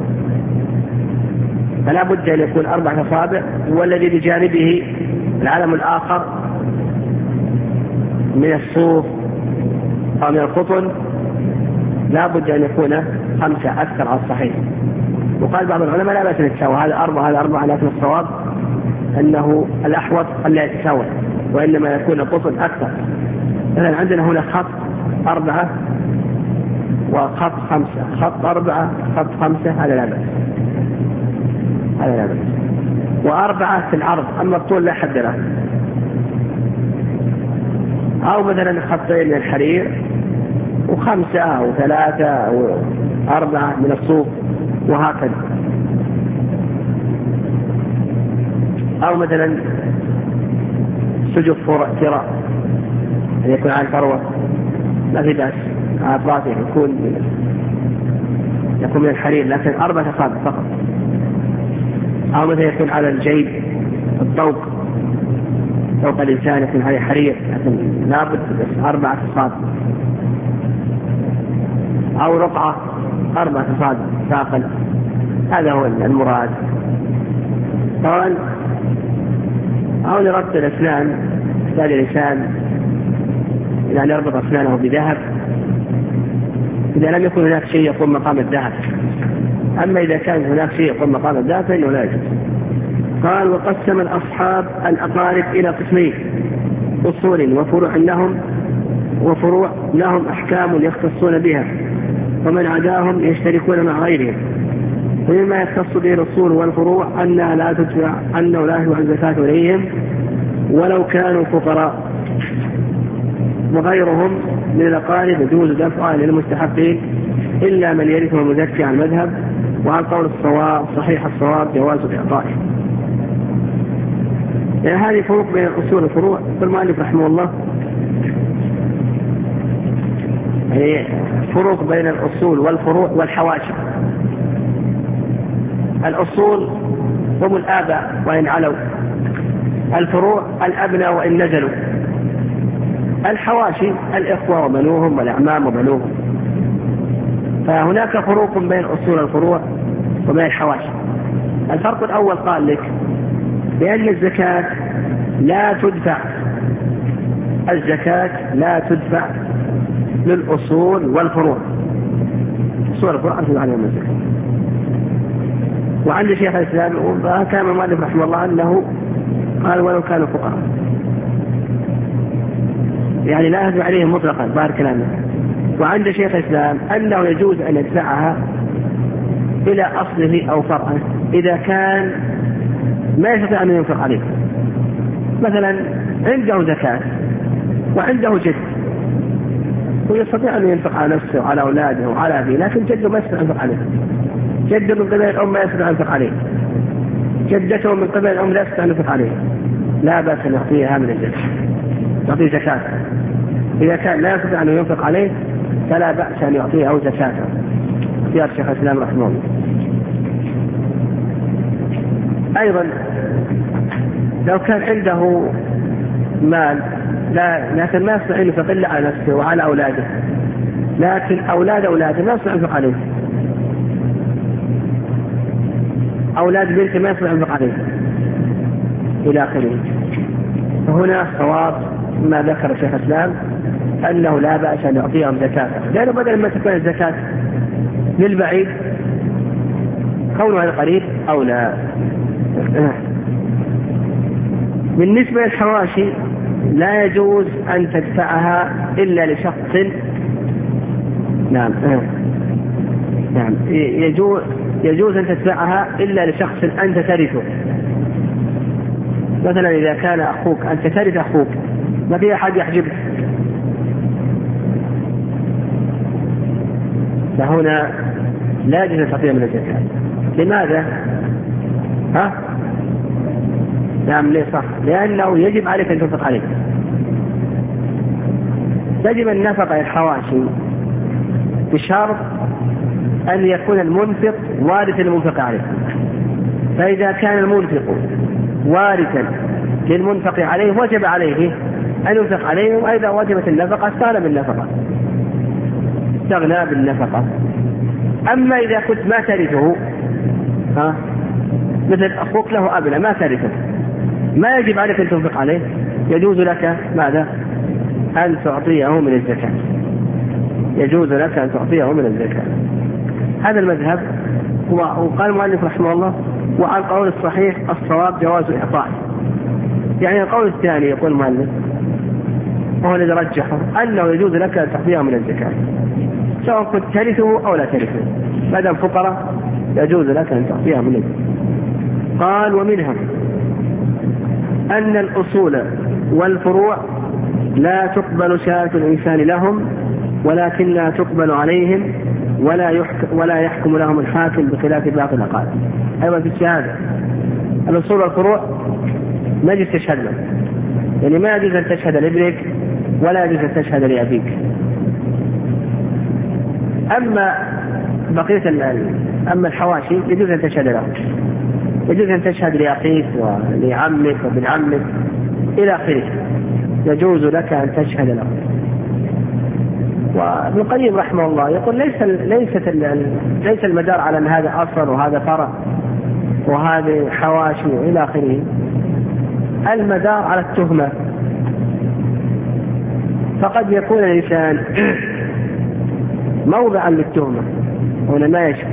Speaker 1: فلا بد أن يكون أربعة أصابع، والذي بجانبه العلم الآخر من الصوف أو من القطن لا بد أن يكون خمسة أكثر على الصحيح. وقال بعض العلماء لا بأس يتساوى، هذا أربعة هذا أربعة، لكن الصواب أنه الأحوط ألا يتساوى، وإنما يكون القطن أكثر. مثلا عندنا هنا خط أربعة وخط خمسة، خط أربعة خط خمسة، هذا لا بأس، هذا لا بأس. وأربعة في العرض، أما الطول لا حد له. أو مثلا خطين من الحرير وخط خمسة أو ثلاثة أو أربعة من الصوف وهكذا. أو مثلا سجف ثراء أن يكون على الفروة لا في بأس، على أطرافه يكون يكون من الحرير لكن أربعة أصابع فقط. أو مثلا يكون على الجيب الطوق طوق الإنسان يكون عليه حرير لكن لابد بس أربعة أصابع. أو رقعة أربعة أصابع ثاقل، هذا هو المراد. طبعا أو لربط الأسنان، يحتاج الإنسان إلى يربط أسنانه بذهب إذا لم يكن هناك شيء يقوم مقام الذهب. أما إذا كان هناك شيء يقوم مقام الذهب فإنه لا يجوز. قال: وقسم الأصحاب الأقارب إلى قسمين: أصول وفروع لهم وفروع لهم أحكام يختصون بها، ومن عداهم يشتركون مع غيرهم. ومما يختص به الأصول والفروع أنها لا تدفع أنه لا يدفع الزكاة إليهم ولو كانوا فقراء، وغيرهم من الأقارب يجوز دفعها للمستحقين إلا من يرثه المزكي عن المذهب، وعن قول الصواب صحيح الصواب جواز إعطائه. يعني هذه فروق بين الأصول والفروع. المؤلف رحمه الله يعني فروق بين الأصول والفروع والحواشي. الأصول هم الآباء وإن علوا، الفروع الأبناء وإن نزلوا، الحواشي الإخوة وبنوهم والأعمام وبنوهم. فهناك فروق بين الأصول والفروع وبين الحواشي. الفرق الأول قال لك بأن الزكاة لا تدفع الزكاة لا تدفع للأصول والفروع. الأصول والفروع أرجو عليهم الزكاة. وعند شيخ الإسلام كان المؤلف رحمه الله أنه قال ولو كانوا فقراء، يعني لا يدفع عليهم مطلقا ظاهر كلامه. وعند شيخ الإسلام أنه يجوز أن يدفعها إلى أصله أو فرعه إذا كان ما يستطيع أن ينفق عليه. مثلا عنده زكاة وعنده جد ويستطيع أن ينفق على نفسه وعلى أولاده وعلى أبيه، لكن جده ما يستطيع أن ينفق عليه. جده من قبل الأم ما يستطيع أن ينفق عليه، جدته من قبل الأم لا يستطيع أن ينفق عليه، لا بأس أن يعطيها من الزكاة، يعطيه زكاة. إذا كان لا يستطيع أن ينفق عليه فلا بأس أن يعطيه أو زكاة. اختيار شيخ الإسلام رحمه الله. أيضا لو كان عنده مال لا لكن ما يستطيع أن ينفق إلا على نفسه وعلى أولاده، لكن أولاد أولاده ما يستطيع أن ينفق عليه، أولاد بنته ما يستطيع أن ينفق عليه إلى آخره. فهنا صواب ما ذكر شيخ الإسلام أنه لا بأس أن يعطيهم زكاة، لأنه بدل ما تكون الزكاة للبعيد كونها القريب أو لا. بالنسبة للحواشي لا يجوز أن تدفعها إلا لشخص. نعم نعم يجوز يجوز أن تدفعها إلا لشخص أنت ترثه. مثلا إذا كان أخوك أنت ترث أخوك ما في أحد يحجبك، فهنا لا يجوز أن تعطيه من الزكاة. لماذا؟ ها؟ نعم ليه صح؟ لأنه يجب عليك أن تنفق عليه. تجب النفقة الحواشي بشرط أن يكون المنفق وارثا للمنفق عليه. فإذا كان المنفق وارثا للمنفق عليه وجب عليه أن ينفق عليه، وإذا وجبت النفقة استغنى بالنفقة استغنى بالنفقة. أما إذا كنت ما ترثه، ها مثل أخوك له أبناء ما ترثه، ما يجب عليك أن تنفق عليه، يجوز لك ماذا؟ أن تعطيه من الزكاة، يجوز لك أن تعطيه من الزكاة. هذا المذهب. وقال المؤلف رحمه الله وعن قول الصحيح الصواب جواز إعطائه. يعني القول الثاني يقول المؤلف وهو الذي رجحه أنه يجوز لك أن تعطيه من الزكاة سواء كنت ترثه أو لا ترثه، ما دام فقراء يجوز لك أن تعطيه من الزكاة. قال ومنها أن الأصول والفروع لا تقبل شهادة الإنسان لهم ولكن لا تقبل عليهم ولا يحكم, ولا يحكم لهم الحاكم بخلاف باقي الأقارب. أيضا في الشهادة الأصول والفروع ما يجوز تشهد له، يعني ما يجوز أن تشهد لابنك ولا يجوز أن تشهد لأبيك. أما بقية أما الحواشي يجوز أن تشهد له، يجوز أن تشهد لأخيك ولعمك وابن عمك إلى آخره، يجوز لك أن تشهد له. وابن القيم رحمه الله يقول ليس ليست ليس المدار على أن هذا أصل وهذا فرع وهذه حواشي وإلى آخره، المدار على التهمة. فقد يكون الإنسان موضعا للتهمة هنا ما يشهد،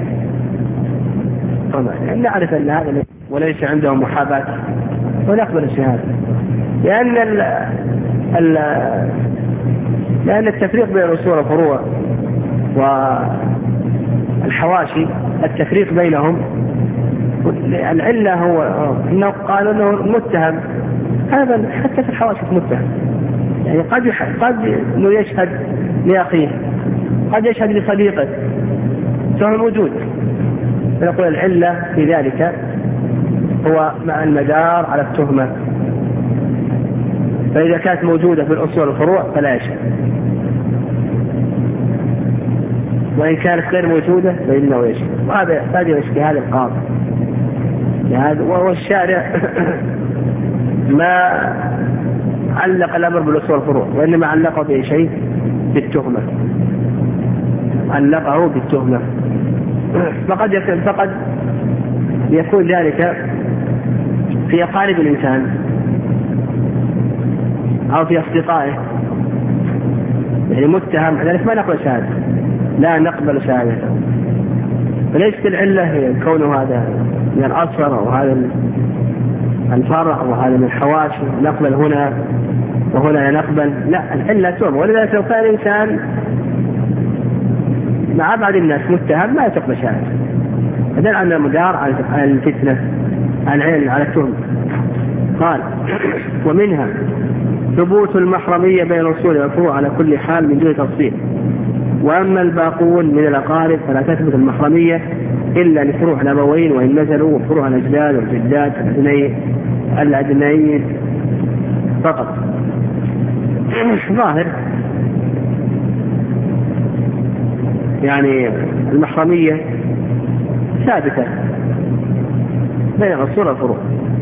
Speaker 1: طبعا نعرف أن هذا وليس عنده محاباة ونقبل الشهادة، لأن ال ال لأن التفريق بين الأصول والفروع والحواشي التفريق بينهم العلة هو أنه قالوا أنه متهم، هذا حتى في الحواشي متهم، يعني قد قد إنه يشهد لأخيه، قد يشهد لصديقه، فهو موجود. فنقول العلة في ذلك هو مع المدار على التهمة، فإذا كانت موجودة في الأصول والفروع فلا يشهد، وإن كانت غير موجودة فإنه يشهد. وهذا هذا اجتهاد القاضي، والشارع ما علق الأمر بالأصول والفروع، وإنما علقه بشيء بالتهمة، علقه بالتهمة. فقد يكون فقد يكون ذلك في أقارب الإنسان أو في أصدقائه، يعني متهم ذلك ما نقبل شهادة، لا نقبل شهادته. فليست العلة هي كونه هذا من الأصفر أو هذا الفرع أو هذا من الحواشي نقبل هنا وهنا لا نقبل، لا، العلة تهم. ولذلك لو كان الإنسان مع بعض الناس متهم ما تقبل شهادته، هذا عن المدار على الفتنة، على العلم، على التهم. قال ومنها ثبوت المحرمية بين الأصول والفروع على كل حال من دون تفصيل. وأما الباقون من الأقارب فلا تثبت المحرمية إلا لفروع الأبوين وإن نزلوا، وفروع الأجداد والجدات الأدنيين فقط. ظاهر يعني المحرمية ثابتة بين الأصول والفروع،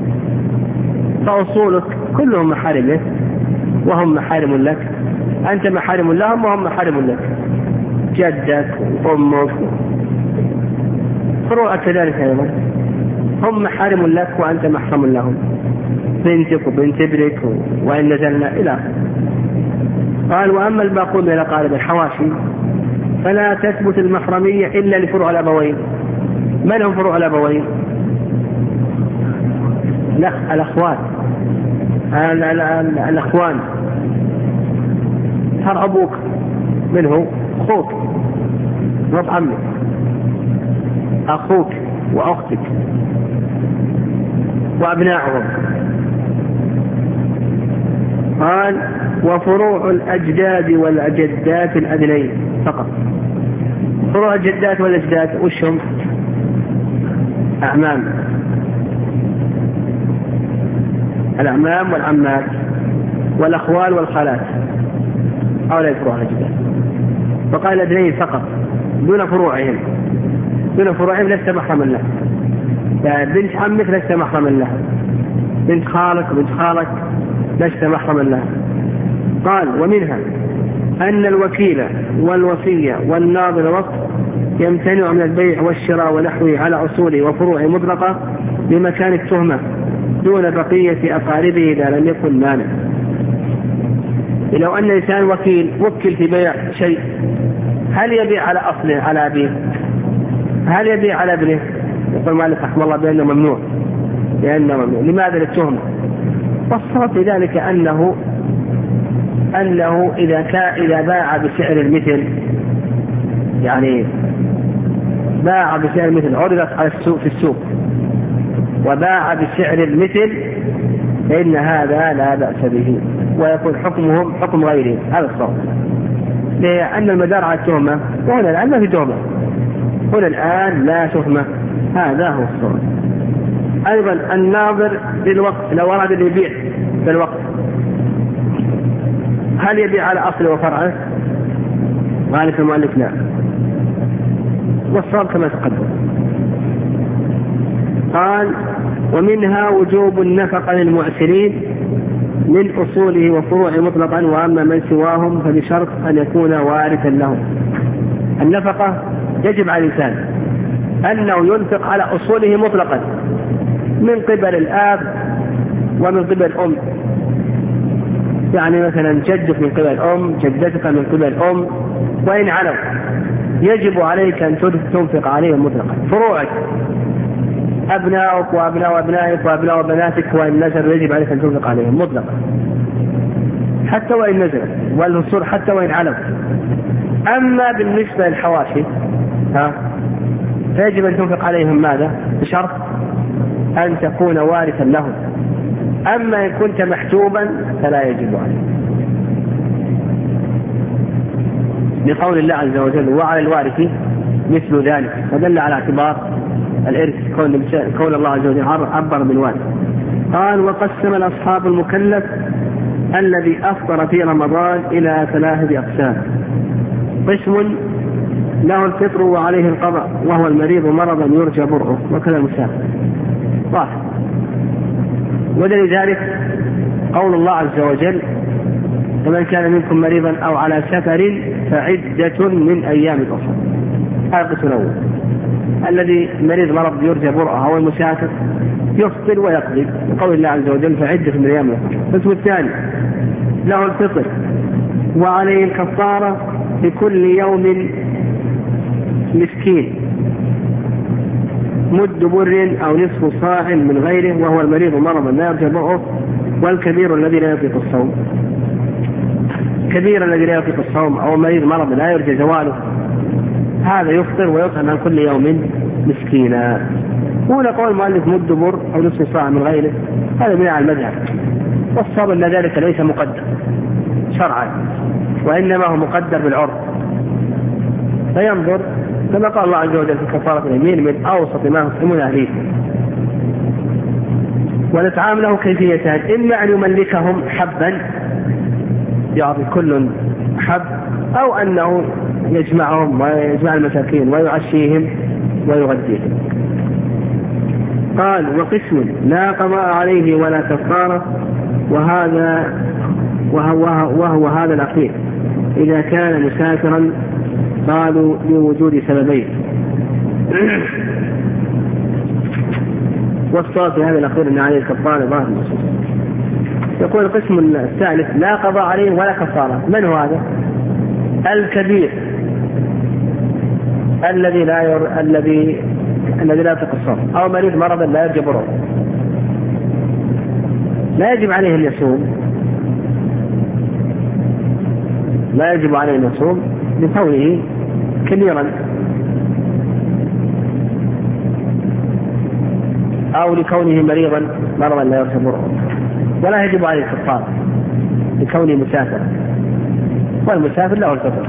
Speaker 1: فأصولك كلهم محارم لك وهم محارم لك، أنت محارم لهم وهم محارم لك، جدك وأمك، فروعك كذلك أيضا هم محارم لك وأنت محرم لهم، بنتك وبنت ابنك وإن نزلنا إلى آخره. قال وأما الباقون من الأقارب الحواشي فلا تثبت المحرمية إلا لفروع الأبوين. من هم فروع الأبوين؟ لا، الأخوان، الأخوان، صار أبوك منه أخوك ورب عمك، أخوك وأختك وأبنائهم. قال وفروع الأجداد والأجدات الأدنين فقط. فروع الجدات والأجداد وشهم؟ أعمام، الأعمام والعمات والأخوال والخالات، هؤلاء فروع الأجداد. فقال الأدنين فقط دون فروعهم، دون فروعهم لست محرما له، يعني بنت عمك لست محرما لها، بنت خالك وبنت خالك لست محرما لها. قال ومنها أن الوكيل والوصية والناظر وقت يمتنع من البيع والشراء ونحوه على أصوله وفروعه مطلقة بمكان التهمة دون بقية أقاربه إذا لم يكن مانع. لو أن إنسان وكيل وكل في بيع شيء، هل يبيع على أصله على أبيه؟ هل يبيع على ابنه؟ يقول مالك رحمه الله بأنه ممنوع، لأنه ممنوع. لماذا؟ للتهمة. والصواب في ذلك أنه أنه إذا كان إذا باع بسعر المثل، يعني باع بسعر المثل عرضت على السوق في السوق وباع بسعر المثل فإن هذا لا بأس به ويكون حكمهم حكم غيره. هذا الصواب، لأن المدار على التهمة، وهنا الآن ما في تهمة، هنا الآن لا تهمة. هذا هو الصواب. أيضا الناظر للوقت لو أراد أن يبيع في الوقت، هل يبيع على أصل وفرعه؟ غالب المؤلف لا، والصواب كما تقدم. قال: ومنها وجوب النفقة للمعسرين من أصوله وفروعه مطلقا، وأما من سواهم فبشرط أن يكون وارثا لهم. النفقة يجب على الإنسان أنه ينفق على أصوله مطلقا من قبل الآب ومن قبل الأم، يعني مثلا جدك من قبل الأم، جدتك من قبل الأم، وإن علوا يجب عليك أن تنفق عليهم مطلقا. فروعك أبنائك وأبناء أبنائك وأبناء بناتك وإن نزلوا يجب عليك أن تنفق عليهم مطلقا حتى وإن نزلوا، والأصول حتى وإن علوا. أما بالنسبة للحواشي ها فيجب أن تنفق عليهم ماذا؟ بشرط أن تكون وارثا لهم. أما إن كنت محجوبا فلا يجب عليك، لقول الله عز وجل: وعلى الوارث مثل ذلك، فدل على اعتبار الإرث كون, كون الله عز وجل عبر بالوارث. قال: وقسم الأصحاب المكلف الذي أفطر في رمضان إلى ثلاثة أقسام: قسم له الفطر وعليه القضاء وهو المريض مرضا يرجى برؤه، وكذا المسافر. واحد. ولذلك قول الله عز وجل: فمن كان منكم مريضا أو على سفر فعدة من أيام أخرى. هذا القسم الأول، الذي مريض مرض يرجى برؤه أو المسافر يفطر ويقضي، قول الله عز وجل: فعدة من أيام أخرى. القسم الثاني له الفطر وعليه الكفارة لكل يوم مسكين مد بر أو نصف صاع من غيره، وهو المريض مرضا لا يرجى برؤه، والكبير الذي لا يطيق الصوم. كبير الذي لا يطيق الصوم أو مريض مرض لا يرجى زواله، هذا يفطر ويطعم عن كل يوم مسكينا. هنا قول المؤلف مد بر أو نصف صاع من غيره، هذا من على المذهب، والصواب أن ذلك ليس مقدر شرعا، وإنما هو مقدر بالعرف، فينظر كما قال الله عز وجل في كفارة اليمين: من أوسط ما يطعمون أهليكم. والإطعام له كيفيتان: إما أن يملكهم حبا يعطي كل حب، أو أنه يجمعهم ويجمع المساكين ويعشيهم ويغذيهم. قال: وقسم لا قضاء عليه ولا كفارة، وهذا وهو, وهو هذا الأخير إذا كان مسافرا، قالوا لوجود سببين. والصواب في هذا الأخير أن عليه الكفارة ظاهر النصوص. يقول القسم الثالث لا قضاء عليه ولا كفارة. من هو هذا؟ الكبير الذي لا ير... الذي الذي لا يطيق الصوم، أو مريض مرضا لا يرجى برؤه، لا يجب عليه أن يصوم، لا يجب عليه أن يصوم لكونه كبيرا، أو لكونه مريضا مرضا لا يرجى برؤه، ولا يجب عليه الكفارة لكونه مسافرا، والمسافر له الفطر،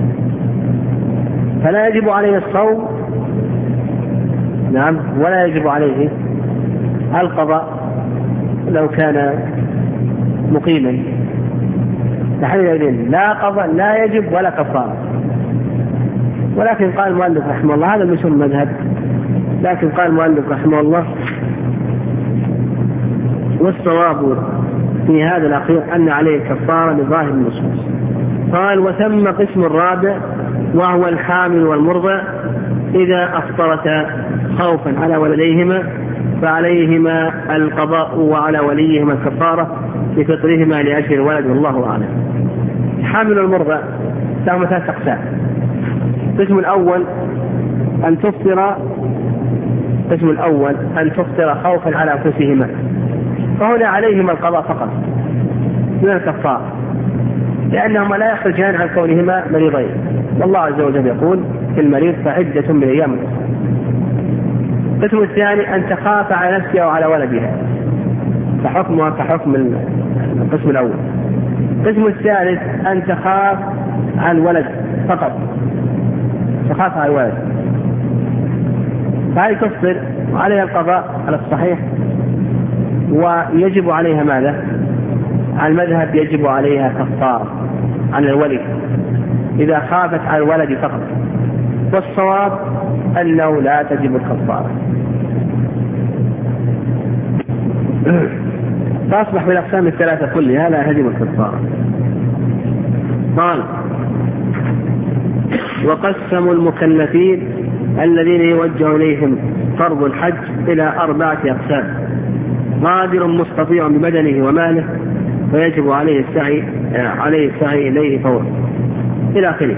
Speaker 1: فلا يجب عليه الصوم، نعم، ولا يجب عليه القضاء لو كان مقيما. فحينئذ لا قضاء لا يجب ولا كفارة. ولكن قال المؤلف رحمه الله، هذا مش المذهب، لكن قال المؤلف رحمه الله: والصواب في هذا الأخير أن عليه كفارة لظاهر النصوص. قال: وثم قسم الرابع وهو الحامل والمرضع إذا أفطرتا خوفا على ولديهما فعليهما القضاء وعلى وليهما الكفارة لفطرهما لأجل الولد، والله أعلم. الحامل والمرضع لهم ثلاث أقسام. القسم الأول أن تفطر القسم الأول أن تفطر خوفا على أنفسهما، فهنا عليهما القضاء فقط من الكفارة، لأنهما لا يخرجان عن كونهما مريضين، والله عز وجل يقول: في المريض فعدة من أيام أخرى. القسم الثاني أن تخاف على نفسها أو على ولدها، فحكمها كحكم القسم الأول. القسم الثالث أن تخاف على الولد فقط، تخاف على الولد، فهي تفطر وعليها القضاء على الصحيح. ويجب عليها ماذا؟ على المذهب يجب عليها كفارة عن الولي إذا خافت على الولد فقط، والصواب أنه لا تجب الكفارة. فأصبح بالأقسام الثلاثة كلها لا تجب الكفارة. قال: وقسموا المكلفين الذين يوجه إليهم فرض الحج إلى أربعة أقسام: قادر مستطيع ببدنه وماله فيجب عليه السعي عليه السعي إليه فورا، إلى آخره.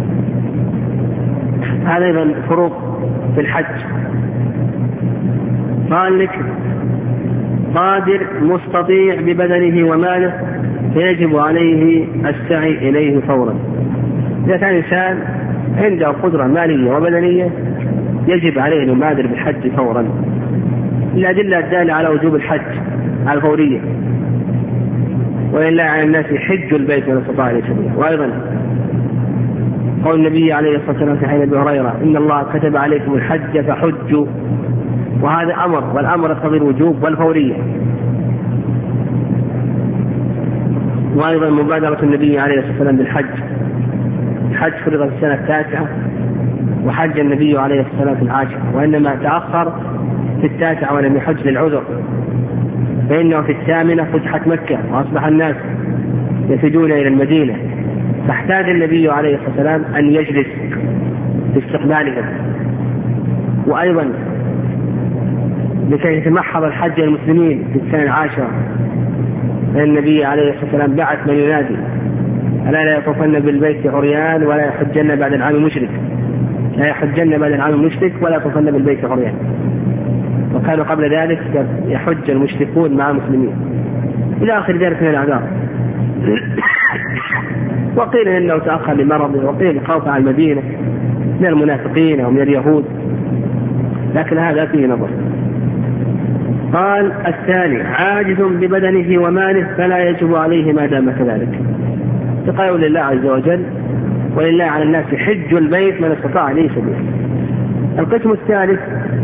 Speaker 1: هذا أيضا فروق في الحج. قال لك: قادر مستطيع ببدنه وماله فيجب عليه السعي إليه فورا. إذا كان إنسان عنده قدرة مالية وبدنية يجب عليه أن يبادر بالحج فورا. الأدلة الدالة على وجوب الحج على الفورية: ولله على الناس حج البيت من استطاع إليه سبيلا. وأيضا قول النبي عليه الصلاة والسلام في حديث أبي هريرة: إن الله كتب عليكم الحج فحجوا. وهذا أمر، والأمر يقتضي الوجوب والفورية. وأيضا مبادرة النبي عليه الصلاة والسلام بالحج. الحج فرض في السنة التاسعة وحج النبي عليه الصلاة والسلام في العاشرة، وإنما تأخر في التاسعة ولم يحج للعذر، فإنه في الثامنة فتحت مكة وأصبح الناس يفدون إلى المدينة، فاحتاج النبي عليه الصلاة والسلام أن يجلس في استقبالهم. وأيضا لكي يتمحض الحج المسلمين في السنة العاشرة النبي عليه الصلاة والسلام بعث من ينادي: ألا لا يطوفن بالبيت عريان ولا يحجن بعد العام مشرك، لا يحجن بعد العام مشرك ولا يطوفن بالبيت عريان. وكانوا قبل ذلك يحج المشركون مع المسلمين إلى آخر ذلك من الأعذار. وقيل إنه تأخر لمرض، وقيل خوف على المدينة من المنافقين ومن اليهود، لكن هذا فيه نظر. قال: الثاني عاجز ببدنه وماله فلا يجب عليه ما دام كذلك، بقول الله عز وجل: ولله على الناس حج البيت من استطاع إليه سبيلا. القسم الثالث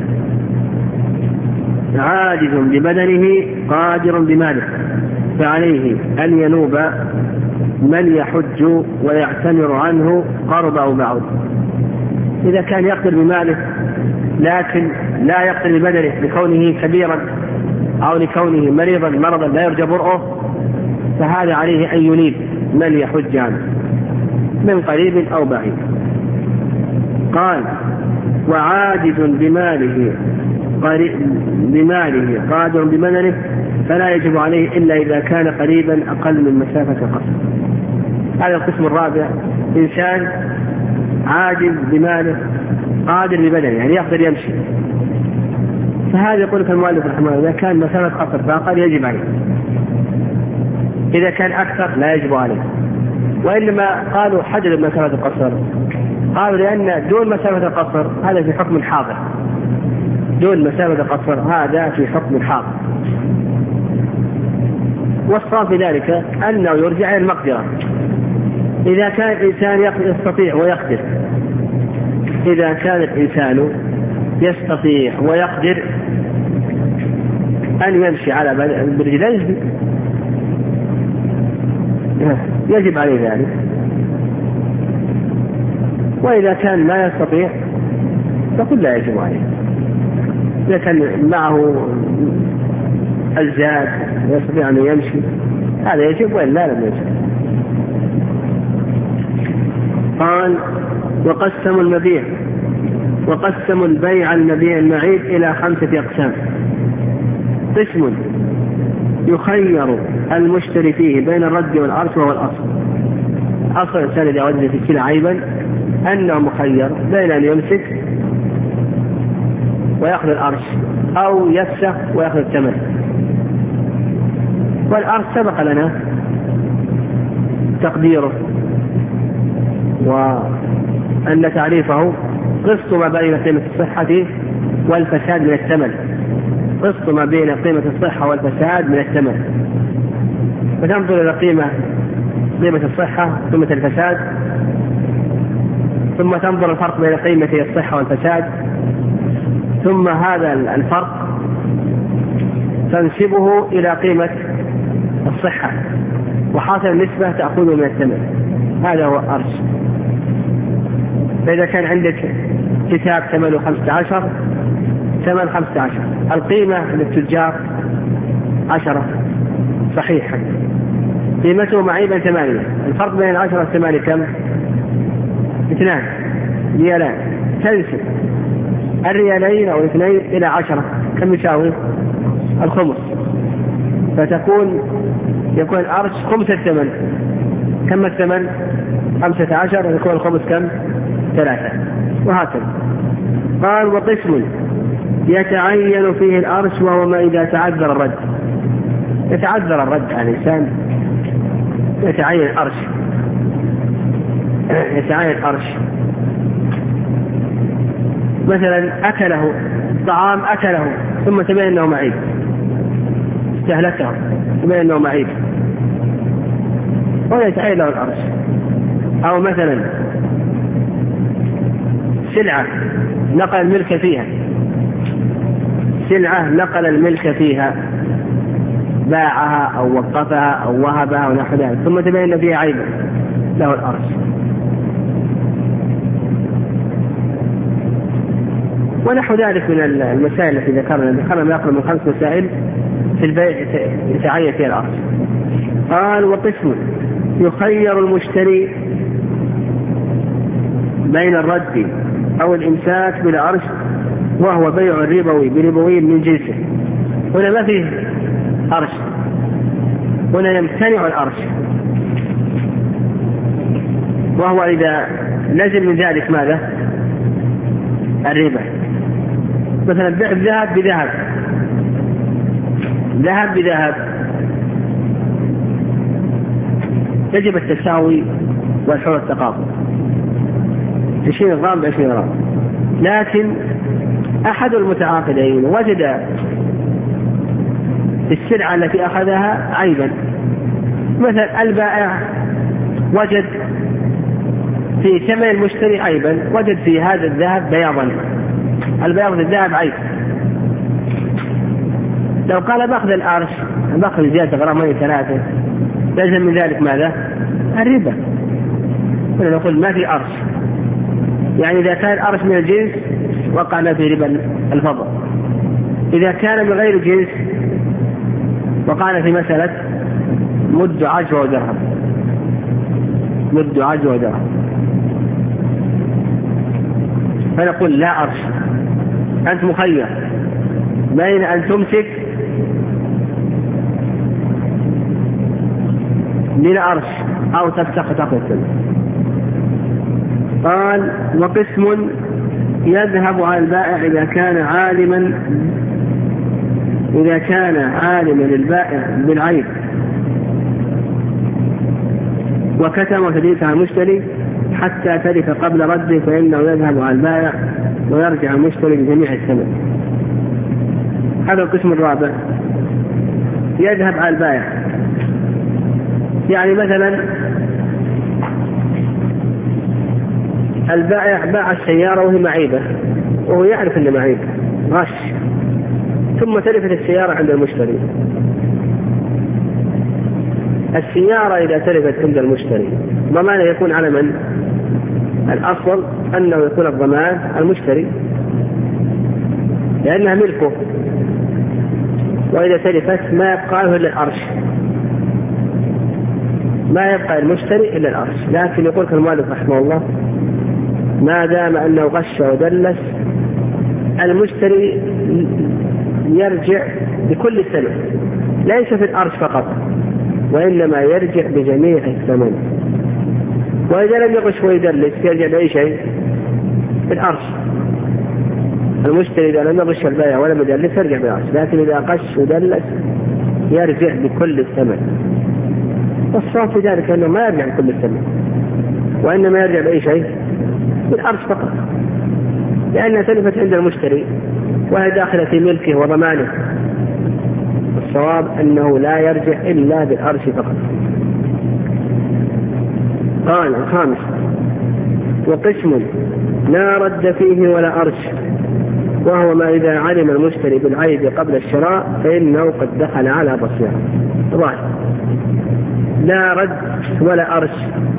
Speaker 1: عاجز ببدنه قادر بماله فعليه أن ينوب من يحج ويعتمر عنه قرض أو بعض. إذا كان يقدر بماله لكن لا يقدر ببدنه لكونه كبيرا أو لكونه مريضا مرضا لا يرجى برؤه، فهذا عليه أن ينيب من يحج عنه من قريب أو بعيد. قال: وعاجز بماله بماله قادر ببدنه فلا يجب عليه إلا إذا كان قريبا أقل من مسافة القصر. هذا القسم الرابع: إنسان عاجز بماله قادر ببدنه، يعني يقدر يمشي، فهذا يقول لك المؤلف رحمه الله: إذا كان مسافة قصر فأقل يجب عليه، إذا كان أكثر لا يجب عليه. وإنما قالوا حدد مسافة القصر، قالوا لأن دون مسافة القصر هذا في حكم الحاضر، دون مسافة القصر هذا في حكم الحاضر. والصواب في ذلك أنه يرجع إلى المقدرة. إذا كان الإنسان يستطيع ويقدر إذا كان الإنسان يستطيع ويقدر أن يمشي على برجليه يجب عليه ذلك. وإذا كان لا يستطيع فقل لا يجب عليه. إذا كان معه الزاد ويستطيع أن يمشي هذا يجب، وإلا لم يجب. قال: وقسموا المبيع وقسموا البيع المبيع المعيب إلى خمسة أقسام: قسم يخير المشتري فيه بين الرد والعرش وهو الأصل. أصل الإنسان إذا وجد في السلع عيبا أنه مخير بين أن يمسك ويأخذ الأرش أو يفسخ ويأخذ الثمن. والأرش سبق لنا تقديره وأن تعريفه قسط ما بين قيمة الصحة والفساد من الثمن، قسط ما بين قيمة الصحة والفساد من الثمن. فتنظر إلى قيمة قيمة الصحة قيمة الفساد ثم تنظر الفرق بين قيمة الصحة والفساد، ثم هذا الفرق تنسبه إلى قيمة الصحة، وحاصل النسبة تأخذه من الثمن. هذا هو أرش. فإذا كان عندك كتاب ثمنه خمسة عشر، ثمن خمسة عشر، القيمة للتجار عشرة صحيحة، قيمته معيبا ثمانية، الفرق بين العشرة والثمانية كم؟ اثنان ريالان، تنسب الريالين أو الاثنين إلى عشرة، كم يساوي؟ الخمس، فتكون يكون الأرش خمس الثمن. كم الثمن؟ خمسة عشر، ويكون الخمس كم؟ ثلاثة، وهكذا. قال وقسم يتعين فيه الأرش وهو ما إذا تعذر الرد. يتعذر الرد على الإنسان يتعين الأرش، يتعين الأرش. مثلا أكله طعام، أكله ثم تبين أنه معيب، استهلكه تبين أنه معيب، ولا يتعين له الأرش. أو مثلا سلعة نقل الملك فيها، سلعة نقل الملك فيها، باعها أو وقفها أو وهبها أو نحو ذلك، ثم تبين فيها عيبا، له الأرش. ونحو ذلك من المسائل التي ذكرنا ذكرنا ما يقرب من خمس مسائل في البيع يتعين فيها الأرش. قال وقسم يخير المشتري بين الرد أو الإمساك بالأرش وهو بيع الربوي بربوي من جنسه. هنا ما فيه أرش، هنا يمتنع الأرش، وهو إذا نزل من ذلك ماذا؟ الربا. مثلا بيع الذهب بذهب، ذهب بذهب، يجب التساوي والحر التقابل، عشرين غرام بعشرين غرام. لكن أحد المتعاقدين وجد السلعة التي أخذها عيبا، مثلا البائع وجد في ثمن المشتري عيبا، وجد في هذا الذهب بياضا، البياض في الذهب عيب. لو قال باخذ الأرش، باخذ زيادة غرامين ثلاثة، لازم من ذلك ماذا؟ الربا. هنا نقول ما في أرش، يعني إذا كان الأرش من الجنس وقعنا في ربا الفضل، إذا كان من غير الجنس وقعنا في مسألة مد عجوة ودرهم، مد عجوة ودرهم، فنقول لا أرش، أنت مخير بين أن تمسك للأرش أو تفتح تقتل. قال وقسم يذهب على البائع إذا كان عالما إذا كان عالما للبائع بالعيب وكتم تدريك على المشتري حتى تلف قبل رده، فإنه يذهب على البائع ويرجع المشتري بجميع الثمن. هذا القسم الرابع، يذهب على البائع، يعني مثلا البائع باع السيارة وهي معيبة وهو يعرف أنها معيبة، غش، ثم تلفت السيارة عند المشتري. السيارة إذا تلفت عند المشتري ضمان يكون على من؟ الأصل أنه يكون الضمان المشتري لأنها ملكه، وإذا تلفت ما يبقى له إلا الأرش، ما يبقى المشتري إلا الأرش. لكن يقول المؤلف رحمه الله ما دام أنه غش ودلس المشتري يرجع بكل الثمن، ليس في الأرش فقط وإنما يرجع بجميع الثمن. وإذا لم يغش ويدلس يرجع بأي شيء؟ في الأرش. المشتري إذا لم يغش البائع ولم يدلس يرجع بالأرش، لكن إذا غش ودلس يرجع بكل الثمن. والصواب في ذلك أنه ما يرجع بكل الثمن وإنما يرجع بأي شيء؟ بالأرش فقط، لأنها تلفت عند المشتري وهي داخلة في ملكه وضمانه. الصواب أنه لا يرجع إلا بالأرش فقط. قال الخامس: وقسم لا رد فيه ولا أرش، وهو ما إذا علم المشتري بالعيب قبل الشراء فإنه قد دخل على بصيرة. طبعا لا رد ولا أرش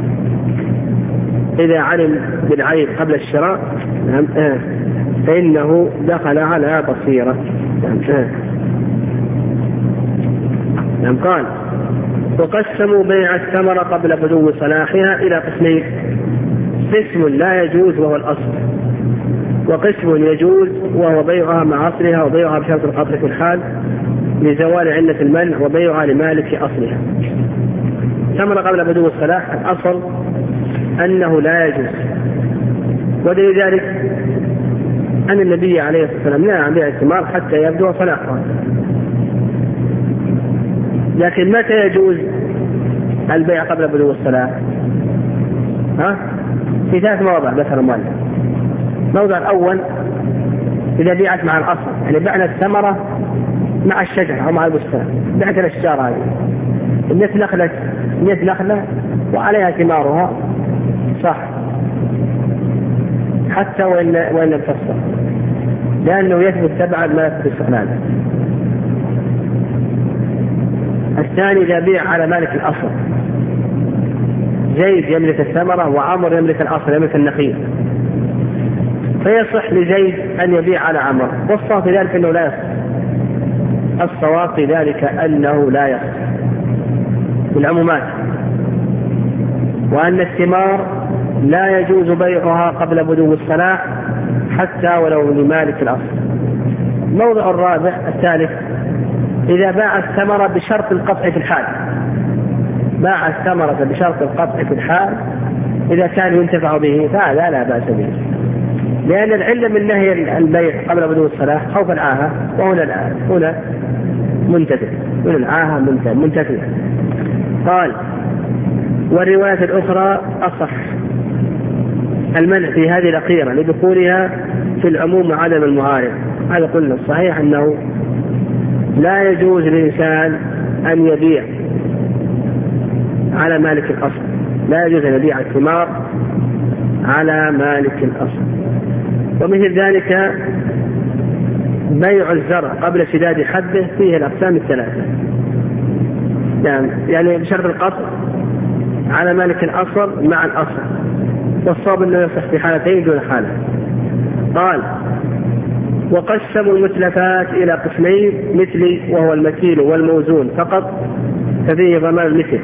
Speaker 1: إذا علم بالعيب قبل الشراء فإنه دخل على بصيرة. نعم. قال: وقسموا بيع الثمرة قبل بدو صلاحها إلى قسمين: قسم لا يجوز وهو الأصل، وقسم يجوز وهو بيعها مع أصلها وبيعها بشرط القطع في الحال لزوال علة المنع وبيعها لمالك أصلها. ثمرة قبل بدو الصلاح الأصل أنه لا يجوز، ودليل ذلك أن النبي عليه الصلاة والسلام نهى عن بيع الثمار حتى يبدو صلاحها. لكن متى يجوز البيع قبل بدو الصلاح؟ ها؟ في ثلاث مواضع ذكر المؤلف. الموضع الأول: إذا بيعت مع الأصل، يعني بعنا الثمرة مع الشجرة أو مع البستان، بعت الأشجار هذه النت نخلة نت نخلة وعليها ثمارها صح حتى وإن وإن لم تصل، لأنه يثبت تبعا ما يثبت استقلالا. الثاني: إذا بيع على مالك الأصل، زيد يملك الثمرة وعمر يملك الأصل يملك النخيل، فيصح لزيد أن يبيع على عمر، والصواب في ذلك أنه لا يصح. الصواب في ذلك أنه لا يصح بالعمومات، وأن الثمار لا يجوز بيعها قبل بدو الصلاح حتى ولو لمالك الأصل. الموضع الرابع الثالث: إذا باع الثمرة بشرط القطع في الحال، باع الثمرة بشرط القطع في الحال إذا كان ينتفع به فهذا لا بأس به، لأن العلة من نهي البيع قبل بدو الصلاح خوف العاهة، وهنا هنا منتفع، هنا العاهة منتفع. قال: والرواية الأخرى أصح المنع في هذه الأخيرة لدخولها في العموم وعدم المعارض. هذا قلنا الصحيح أنه لا يجوز للإنسان أن يبيع على مالك الأصل، لا يجوز أن يبيع الثمار على مالك الأصل. ومثل ذلك بيع الزرع قبل سداد حده فيه الأقسام الثلاثة، يعني, يعني بشرط القطع على مالك الأصل مع الأصل، والصواب أنه يصح في حالتين دون حالة. قال: وقسموا المتلفات إلى قسمين: مثلي وهو المكيل والموزون فقط ففيه ضمان المثل،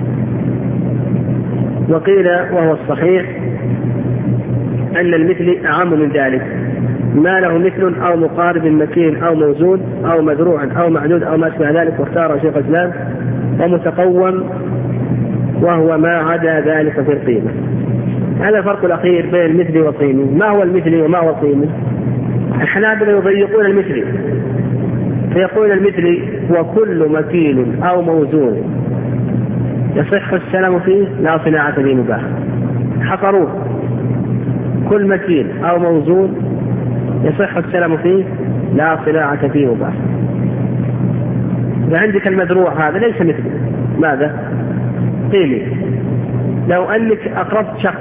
Speaker 1: وقيل وهو الصحيح أن المثل أعم من ذلك، ما له مثل أو مقارب مكين أو موزون أو مزروع أو معدود أو ما أشبه ذلك، واختار شيخ الإسلام ومتقوم وهو ما عدا ذلك في القيمة. هذا الفرق الأخير بين المثل والقيمة. ما هو المثل وما هو القيمة؟ الحنابلة يضيقون المثل فيقول المثل هو كل مكيل أو موزون يصح السلام فيه لا صناعة به مباح. حصروه: كل مكيل أو موزون يصح السلام فيه لا صناعة فيه مباح. وعندك المزروع هذا ليس مثل ماذا؟ قيمة. لو أنك أقرضت شخص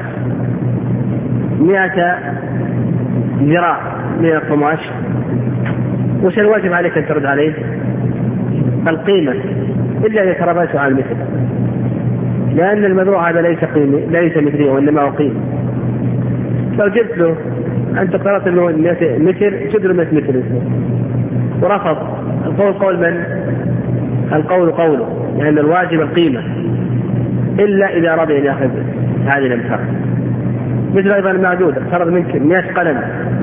Speaker 1: مئة ذراع من القماش، وش الواجب عليك أن ترد عليه؟ القيمة، إلا إذا تربيته على المثل، لأن المزروع هذا ليس قيمة ليس مثلي وإنما هو قيمة. لو جبت له أنت قررت له مثل جبت له مثل ورفض، القول قول من؟ القول قوله، لأن الواجب القيمة إلا إذا رضي أن يأخذ هذه الأمثال. مثل أيضا المعدود، اقترض منك مئة قلم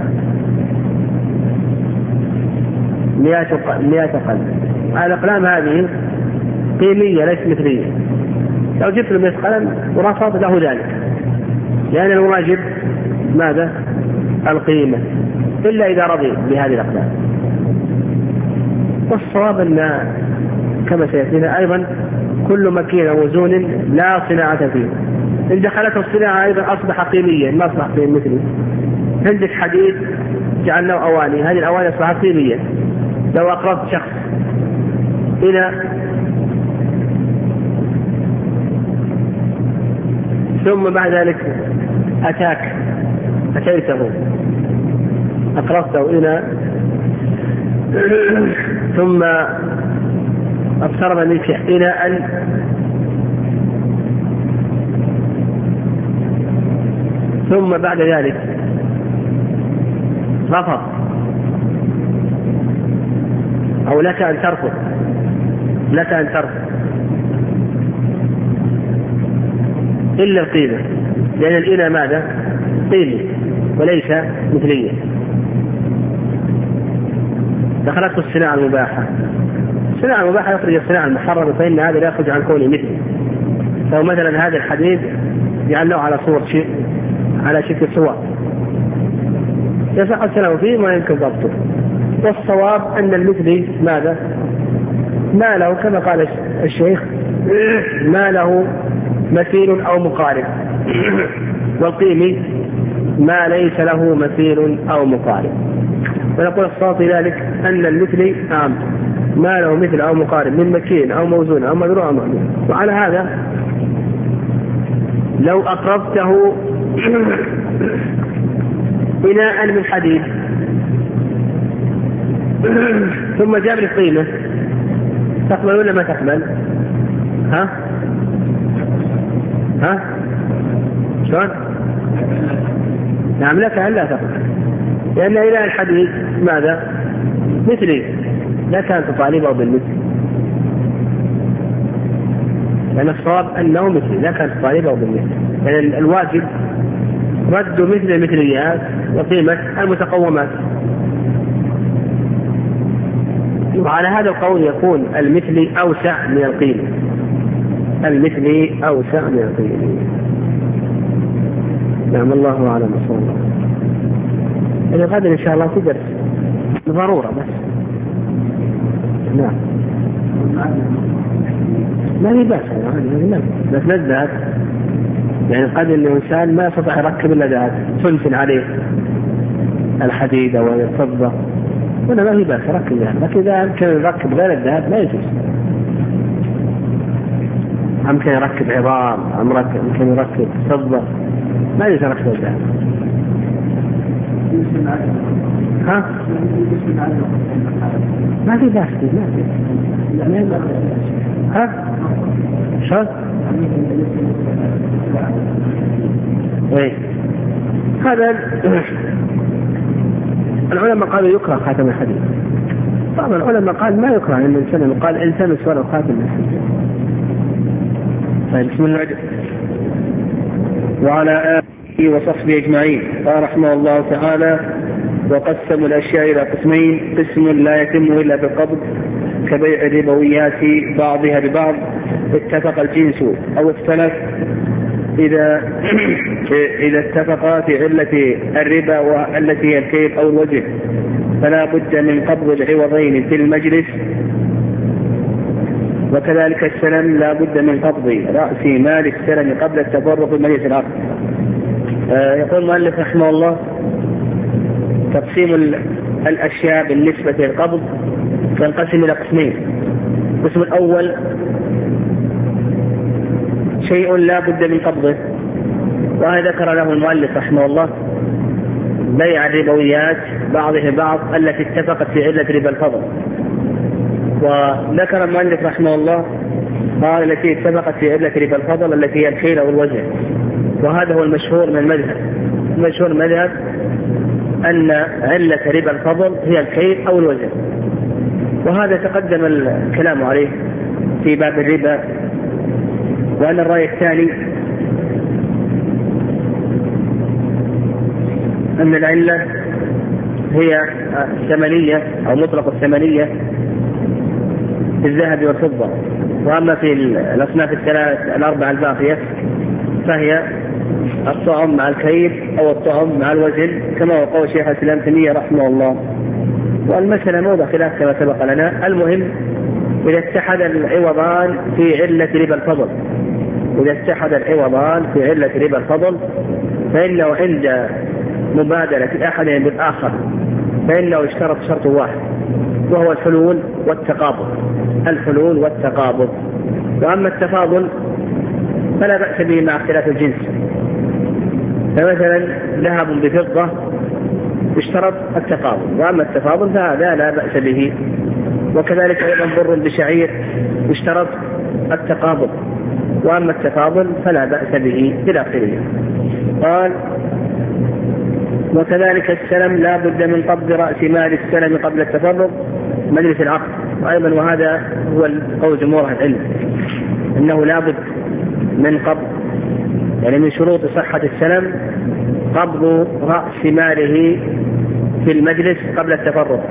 Speaker 1: مئة قلم، الأقلام هذه قيمية ليس مثلية. لو جبت له مئة قلم ورفض له ذلك، لأن الواجب ماذا؟ القيمة، إلا إذا رضي بهذه الأقلام. والصواب أن كما سيأتينا أيضا كل مكين وزون لا صناعة فيه. إن دخلت الصناعة أيضا أصبح قيميا ما أصبح قيم مثلي. عندك حديد جعلناه أواني، هذه الأواني أصبحت قيمية. لو أقرضت شخص إلى ثم بعد ذلك أتاك أتيته أقربته إلى ثم اقترب منك إلى أن ثم بعد ذلك رفض أو لك أن ترفض لك أن ترفض إلا القيمة، لأن الإناء ماذا؟ قيمة وليس مثلية. دخلت الصناعة المباحة، الصناعة المباحة يخرج الصناعة المحرمة، فإن هذا لا يخرج عن كونه مثلي. فهو مثلا هذا الحديد جعلناه على صور شيء على شكل صور يصح الكلام فيه ما يمكن ضبطه. والصواب أن المثلي ماذا؟ ما له كما قال الشيخ ما له مثيل أو مقارب، والقيمي ما ليس له مثيل أو مقارب. ونقول الصواب في ذلك أن المثلي عام ما له مثل أو مقارب من مكين أو موزون أو مذروع أو معلوم. وعلى هذا لو أقربته إناء من حديد ثم جاب لي قيمة تقبل ولا ما تقبل؟ ها؟ ها؟ شلون؟ نعم لك أن لا تقبل، لأن إناء الحديد ماذا؟ مثلي لا كان تطالبه بالمثل، لأن الصواب أنه مثلي لا كان تطالبه بالمثل، لأن يعني الواجب رد مثل المثليات وقيمة المتقومات. وعلى هذا القول يكون المثلي أوسع من القيمة، المثلي أوسع من القيمة. نعم الله أعلم صلى الله عليه وسلم. غدا إن شاء الله في درس ضرورة بس. نعم ما هي بس بس نزهد، يعني قد الإنسان ما يستطيع يركب إلا ذهب تنفل عليه الحديد أو الفضة، ولا ما هي بس ركب ذهب. لكن إذا يمكن يركب غير الذهب لا يجوز، يمكن يركب عظام، يمكن يركب فضة، ما يجوز يركب الذهب. ها؟ ما في بس ما في. ها؟ شو؟ ايه هذا العلماء قالوا يكره خاتم الحديد. بعض العلماء قال ما يكره ان الانسان قال التمس ولو خاتم الحديد. طيب بسم الله وعلى آله وصحبه أجمعين. قال رحمه الله تعالى: وقسموا الأشياء إلى قسمين: قسم لا يتم إلا بالقبض كبيع الربويات بعضها ببعض اتفق الجنس أو اختلف، إذا إذا اتفقا في علة الربا والتي هي الكيل أو الوجه فلا بد من قبض العوضين في المجلس، وكذلك السلم لا بد من قبض رأس مال السلم قبل التفرق في مجلس العقد. آه يقول المؤلف رحمه الله: تقسيم الأشياء بالنسبة للقبض تنقسم إلى قسمين. القسم الأول شيء لا بد من قبضه، وهذا ذكر له المؤلف رحمه الله بيع الربويات بعضها بعض التي اتفقت في علة ربا الفضل. وذكر المؤلف رحمه الله قال التي اتفقت في علة ربا الفضل التي هي الكيل أو الوزن، وهذا هو المشهور من المذهب. المشهور من المذهب أن علة ربا الفضل هي الكيل أو الوزن، وهذا تقدم الكلام عليه في باب الربا. وأن الرأي الثاني أن العلة هي الثمنية أو مطلق الثمنية في الذهب والفضة، وأما في الأصناف الثلاث الأربعة الباقية فهي الطعم مع الكيل أو الطعم مع الوزن، كما هو قول شيخ الإسلام ابن تيمية رحمه الله. والمسألة موضع خلاف كما سبق لنا. المهم إذا اتحد العوضان في علة ربا الفضل، إذا اتحد العوضان في علة ربا الفضل فإنه عند مبادلة أحدهم بالآخر فإنه اشترط شرط واحد، وهو الحلول والتقابض. الحلول والتقابض. وأما التفاضل فلا بأس به مع اختلاف الجنس. فمثلا ذهب بفضة يشترط التفاضل، وأما التفاضل فهذا لا بأس به. وكذلك أيضا بر بشعير يشترط التقابض، وأما التفاضل فلا بأس به إلى آخره. قال وكذلك السلم لا بد من قبض رأس مال السلم قبل التفرق مجلس العقد. وأيضا وهذا هو قول جمهور العلم أنه لا بد من قبض، يعني من شروط صحة السلم قبض رأس ماله في المجلس قبل التفرق.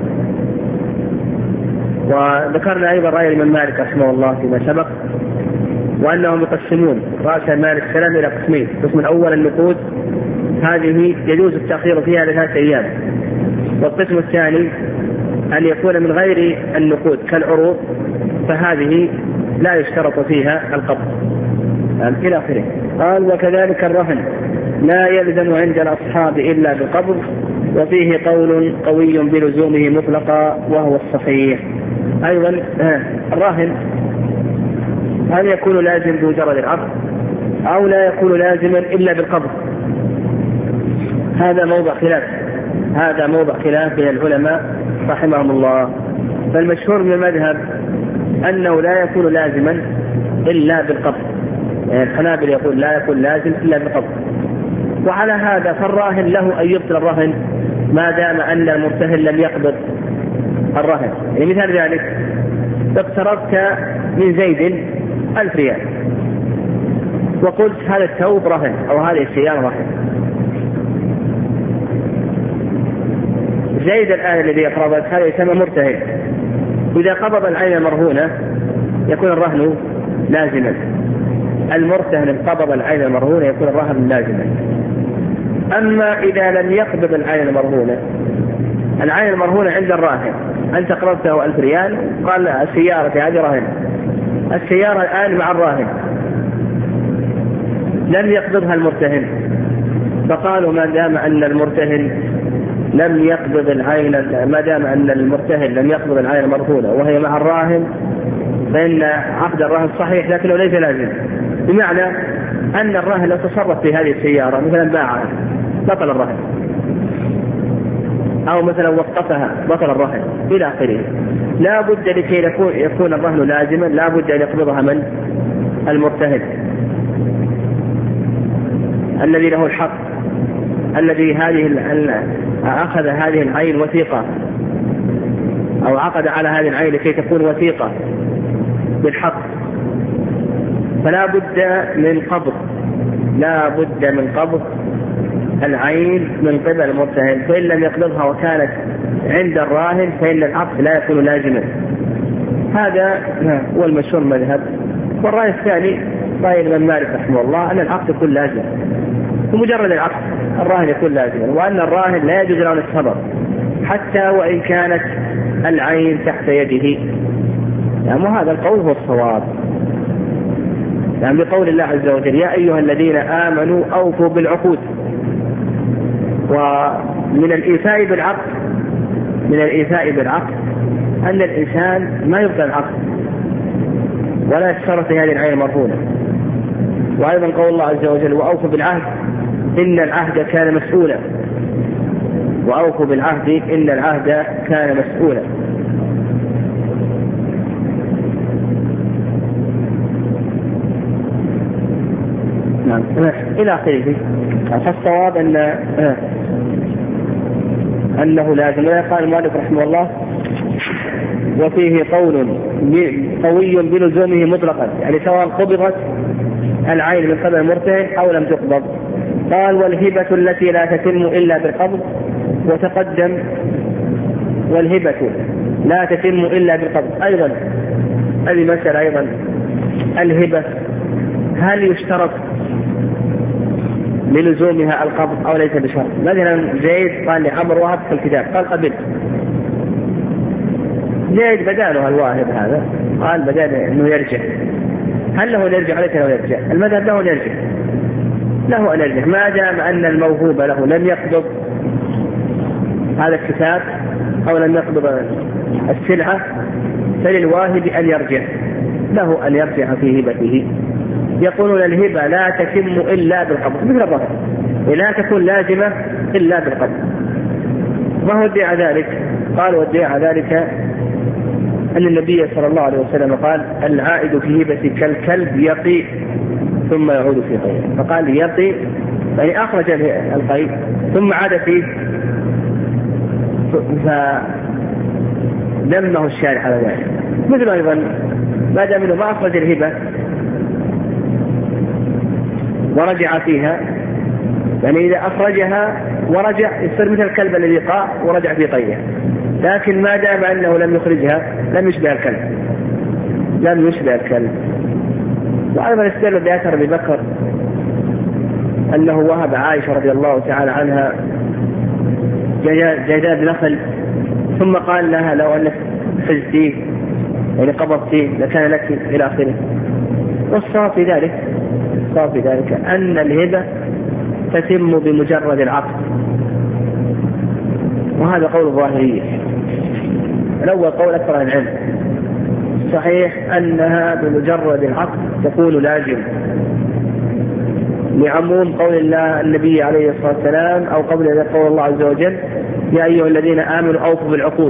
Speaker 1: وذكرنا أيضا رأي الإمام مالك رحمه الله فيما سبق، وأنهم يقسمون رأس مال السلم إلى قسمين. القسم الأول النقود، هذه يجوز التأخير فيها لثلاثة أيام. والقسم الثاني أن يكون من غير النقود كالعروض، فهذه لا يشترط فيها القبض إلى آخره. قال وكذلك الرهن لا يلزم عند الأصحاب إلا بالقبض، وفيه قول قوي بلزومه مطلقا وهو الصحيح. أيضا الراهن هل يكون لازم بمجرد العقد أو لا يكون لازما إلا بالقبض؟ هذا موضع خلاف، هذا موضع خلاف بين العلماء رحمهم الله. فالمشهور من المذهب أنه لا يكون لازما إلا بالقبض، يعني الحنابلة يقول لا يكون لازم إلا بالقبض. وعلى هذا فالراهن له أن يبطل الرهن ما دام أن المرتهن لم يقبض الرهن. يعني مثال ذلك اقترضت من زيد ألف ريال وقلت هذا الثوب رهن أو هذه السيارة رهن. زيد الآن الذي أقرضت هذا يسمى مرتهن، إذا قبض العين المرهونة يكون الرهن لازما. المرتهن قبض العين المرهونة يكون الرهن لازما. أما إذا لم يقبض العين المرهونة، العين المرهونة عند الراهن، أنت قرضته ألف ريال قال السيارة هذه رهن، السيارة الآن مع الراهن لم يقبضها المرتهن، فقالوا ما دام أن المرتهن لم يقبض العين، ما دام أن المرتهن لم يقبض العين المرهونة وهي مع الراهن فإن عقد الراهن صحيح لكنه ليس لازم. بمعنى أن الراهن لو تصرف في هذه السيارة مثلا باعها بطل الرهن، أو مثلا وقفها بطل الرهن إلى آخره. لا بد لكي يكون الرهن لازما لا بد أن يقبضها من المرتهن الذي له الحق، الذي هذه أخذ هذه العين وثيقة أو عقد على هذه العين لكي تكون وثيقة بالحق. فلا بد من قبض، لا بد من قبض العين من قبل المرتهن، فإن لم يقبضها وكانت عند الراهن فإن العقد لا يكون لازما. هذا هو المشهور المذهب. والرأي الثاني رأي الإمام مالك رحمه الله أن العقد يكون لازم، ومجرد العقد الراهن يكون لازما، وأن الراهن لا يجوز له السبب حتى وإن كانت العين تحت يده. يعني وهذا القول هو الصواب، يعني بقول الله عز وجل يا أيها الذين آمنوا أوفوا بالعقود. ومن الإيفاء بالعقد من الإيفاء بالعقد أن الإنسان ما يبطل العقد ولا يشترط هذه العين المرهونة. وأيضا قول الله عز وجل وأوفوا بالعهد إن العهد كان مسؤولا، وأوفوا بالعهد إن العهد كان مسؤولا. نعم إلى آخره. فالصواب أن أنه لازم. قال المؤلف رحمه الله وفيه قول قوي بلزومه مطلقا، يعني سواء قبضت العين من قبل المرتهن أو لم تقبض. قال والهبة التي لا تتم إلا بالقبض، وتقدم والهبة لا تتم إلا بالقبض. أيضا هذه مسألة أيضا الهبة هل يشترط للزومها القبض أو ليس بشرط؟ مثلا زيد قال لعمر وهب في الكتاب قال قبل، زيد بداله الواهب هذا قال بداله أنه يرجع، هل له يرجع عليك أو يرجع؟ المذهب له يرجع، له أن يرجع ما دام أن الموهوب له لم يقبض هذا الكتاب أو لم يقبض السلعة، فللواهب أن يرجع، له أن يرجع في هبته يقولون الهبة لا تتم إلا بالقبض مثل الرهن، لا تكون لازمة إلا بالقبض. ما هو ادعى ذلك؟ قال وادعى ذلك أن النبي صلى الله عليه وسلم قال العائد في هبة كالكلب يقي ثم يعود في قيء، فقال يقي يعني أخرج القيء ثم عاد فيه، فذمه الشارع على ذلك. مثل أيضا ما دام أنه ما أخرج الهبة ورجع فيها، يعني إذا أخرجها ورجع يصير مثل الكلب الذي قاع ورجع في قيئه، لكن ما دام أنه لم يخرجها لم يشبه الكلب، لم يشبه الكلب. وأيضا استدل بأثر أبي بكر أنه وهب عائشة رضي الله تعالى عنها جذاب نخل ثم قال لها لو أنك حزتيه يعني قبضتيه لكان لك إلى آخره. والصواب في ذلك الصواب في ذلك أن الهبة تتم بمجرد العقد، وهذا قول الظاهرية. الأول قول أكثر العلم صحيح أنها بمجرد العقد تكون لازم، لعموم قول الله النبي عليه الصلاة والسلام أو قبل ذلك قول الله عز وجل يا أيها الذين آمنوا أوفوا بالعقود،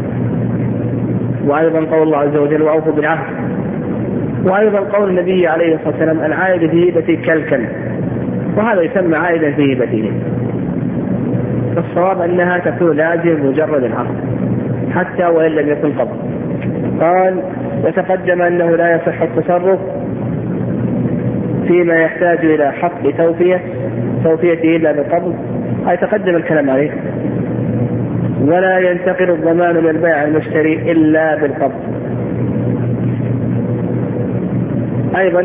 Speaker 1: وأيضا قول الله عز وجل وأوفوا بالعهد، وأيضا قول النبي عليه الصلاة والسلام العائد في هبته كالكلب، وهذا يسمى عائدا في هبته. فالصواب أنها تكون لازم مجرد العقد حتى وإن لم يكن قبض. قال وتقدم أنه لا يصح التصرف فيما يحتاج إلى حق توفية توفيته إلا بالقبض، أي تقدم الكلام عليه. ولا ينتقل الضمان من البائع المشتري إلا بالقبض. أيضا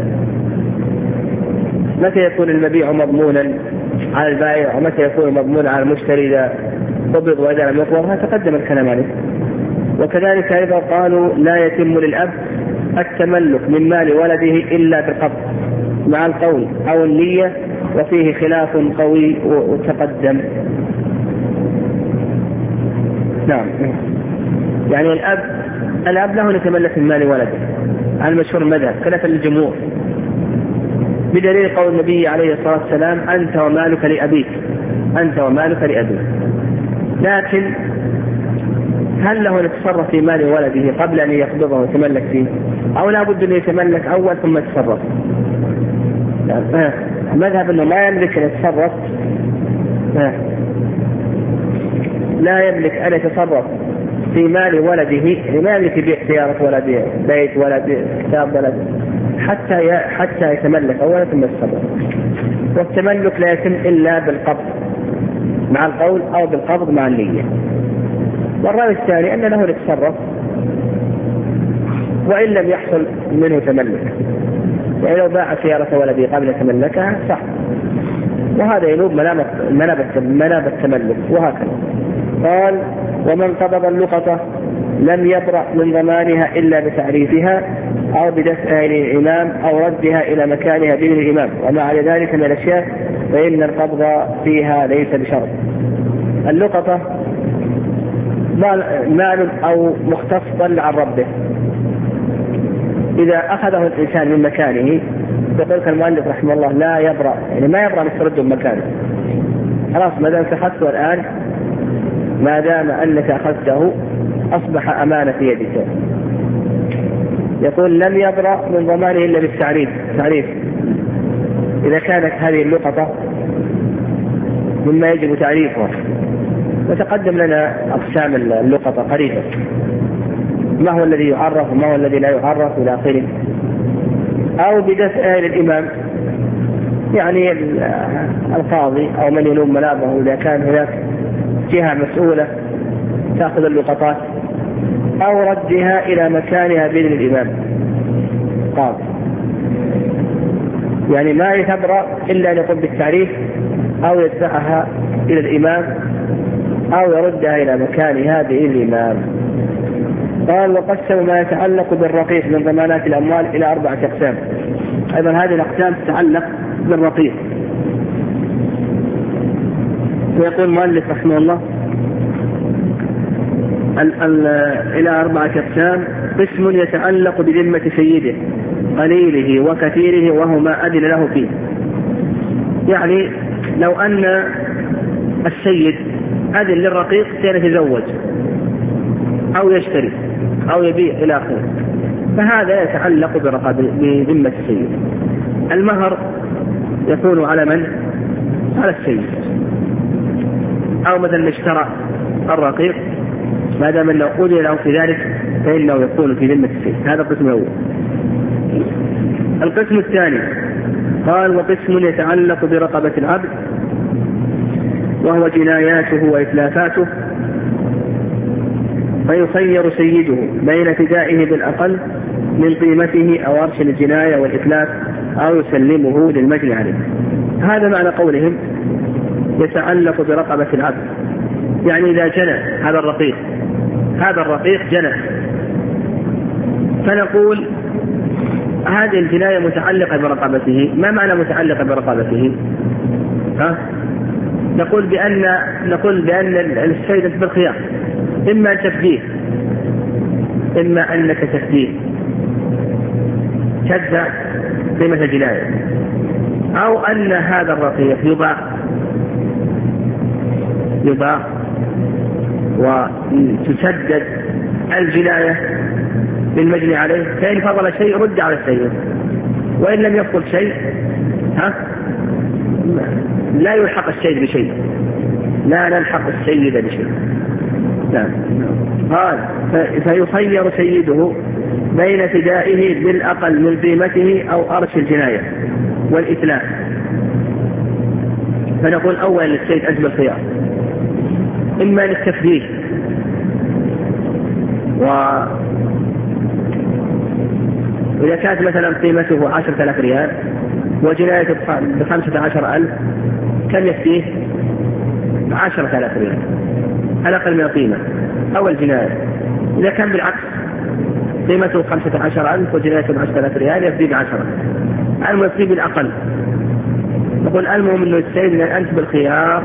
Speaker 1: متى يكون المبيع مضمونا على البائع ومتى يكون مضمونا على المشتري إذا قبض وإذا لم يقبض، هذا تقدم الكلام عليه. وكذلك أيضا قالوا لا يتم للأب التملك من مال ولده إلا بالقبض مع القول أو النية، وفيه خلاف قوي وتقدم. نعم، يعني الأب الأب له يتملك من مال ولده على المشهور المذهب خلافا للجمهور، بدليل قول النبي عليه الصلاة والسلام أنت ومالك لأبيك، أنت ومالك لأبيك. لكن هل له يتصرف في مال ولده قبل أن يقبضه ويتملك فيه، أو لا بد أن يتملك أول ثم يتصرف؟ مذهب أنه ما يملك أن يتصرف، لا يملك أن يتصرف في مال ولده، ما يملك يبيع سيارة ولا بيع بيت ولا بيع كتاب ولا بيع حتى حتى يتملك أولا ثم يتصرف. والتملك لا يتم إلا بالقبض مع القول أو بالقبض مع النية. والرأي الثاني أن له يتصرف وإن لم يحصل منه تملك، يعني لو باع سيارة ولده قبل يتملكها صح، وهذا ينوب منابة التملك. وهكذا قال ومن قبض اللقطة لم يبرأ من ضمانها إلا بتعريفها أو بدفعها إلى الإمام أو ردها إلى مكانها بإذن الإمام، وما على ذلك من الأشياء فإن القبض فيها ليس بشرط. اللقطة مال أو مختص ضل عن ربه، إذا أخذه الإنسان من مكانه يقول المؤلف رحمه الله لا يبرأ، يعني ما يبرأ مسترده مكانه، خلاص ما دام أخذته الآن، ما دام أنك أخذته أصبح أمانة في يدك. يقول لم يبرأ من ضمانه إلا بالتعريف، تعريف إذا كانت هذه اللقطة مما يجب تعريفها. وتقدم لنا أقسام اللقطة قريبا، ما هو الذي يعرف وما هو الذي لا يعرف إلى آخره. أو بدفعه إلى الإمام، يعني القاضي أو من يلوم منابه إذا كان هناك جهة مسؤولة تأخذ اللقطات، أو ردها إلى مكانها بإذن الإمام قاضي، يعني ما يتبرأ إلا أن يقوم بالتعريف أو يدفعها إلى الإمام أو يردها إلى مكانها بإذن الإمام. قال وقسم ما يتعلق بالرقيق من ضمانات الأموال إلى أربعة أقسام. أيضا هذه الأقسام تتعلق بالرقيق. ويقول المؤلف رحمه الله ال ال إلى أربعة أقسام. قسم يتعلق بذمة سيده قليله وكثيره وهو ما أذن له فيه. يعني لو أن السيد أذن للرقيق كان يتزوج أو يشتري أو يبيع إلى آخره، فهذا يتعلق بذمة السيد. المهر يكون على من؟ على السيد. أو مثلا اشترى الرقيق ما دام أنه أذن له في ذلك فإنه يكون في ذمة السيد. هذا القسم الأول. القسم الثاني قال وقسم يتعلق برقبة العبد وهو جناياته وإتلافاته، فيخير سيده بين فدائه بالأقل من قيمته أو أرش الجناية والإتلاف أو يسلمه للمجني عليه. هذا معنى قولهم يتعلق برقبة العبد، يعني إذا جنى هذا الرقيق هذا الرقيق جنى، فنقول هذه الجناية متعلقة برقبته. ما معنى متعلقة برقبته؟ ها؟ نقول بأن نقول بأن السيد بالخيار، إما تفديه إما أنك تفديه شد قيمة الجناية، أو أن هذا الرقيق يباع يباع وتسدد الجناية للمجني عليه، فإن فضل شيء رد على السيد، وإن لم يفضل شيء ها لا يلحق السيد بشيء، لا نلحق السيد بشيء. لا. قال فيخير سيده بين فدائه بالأقل من قيمته أو أرش الجناية والإتلاف. فنقول أولا للسيد أجب الخيار، إما للتفديه و وإذا كانت مثلا قيمته عشرة آلاف ريال وجنايته بخمسة عشر ألف كم يفديه؟ عشرة آلاف ريال على أقل من القيمة أو الجناية. إذا كان بالعكس قيمته خمسة عشر ألف وجنايته بعشرة آلاف ريال يفديه بعشرة، المهم يفديه بالأقل. نقول المهم أنه السيد أنت بالخيار،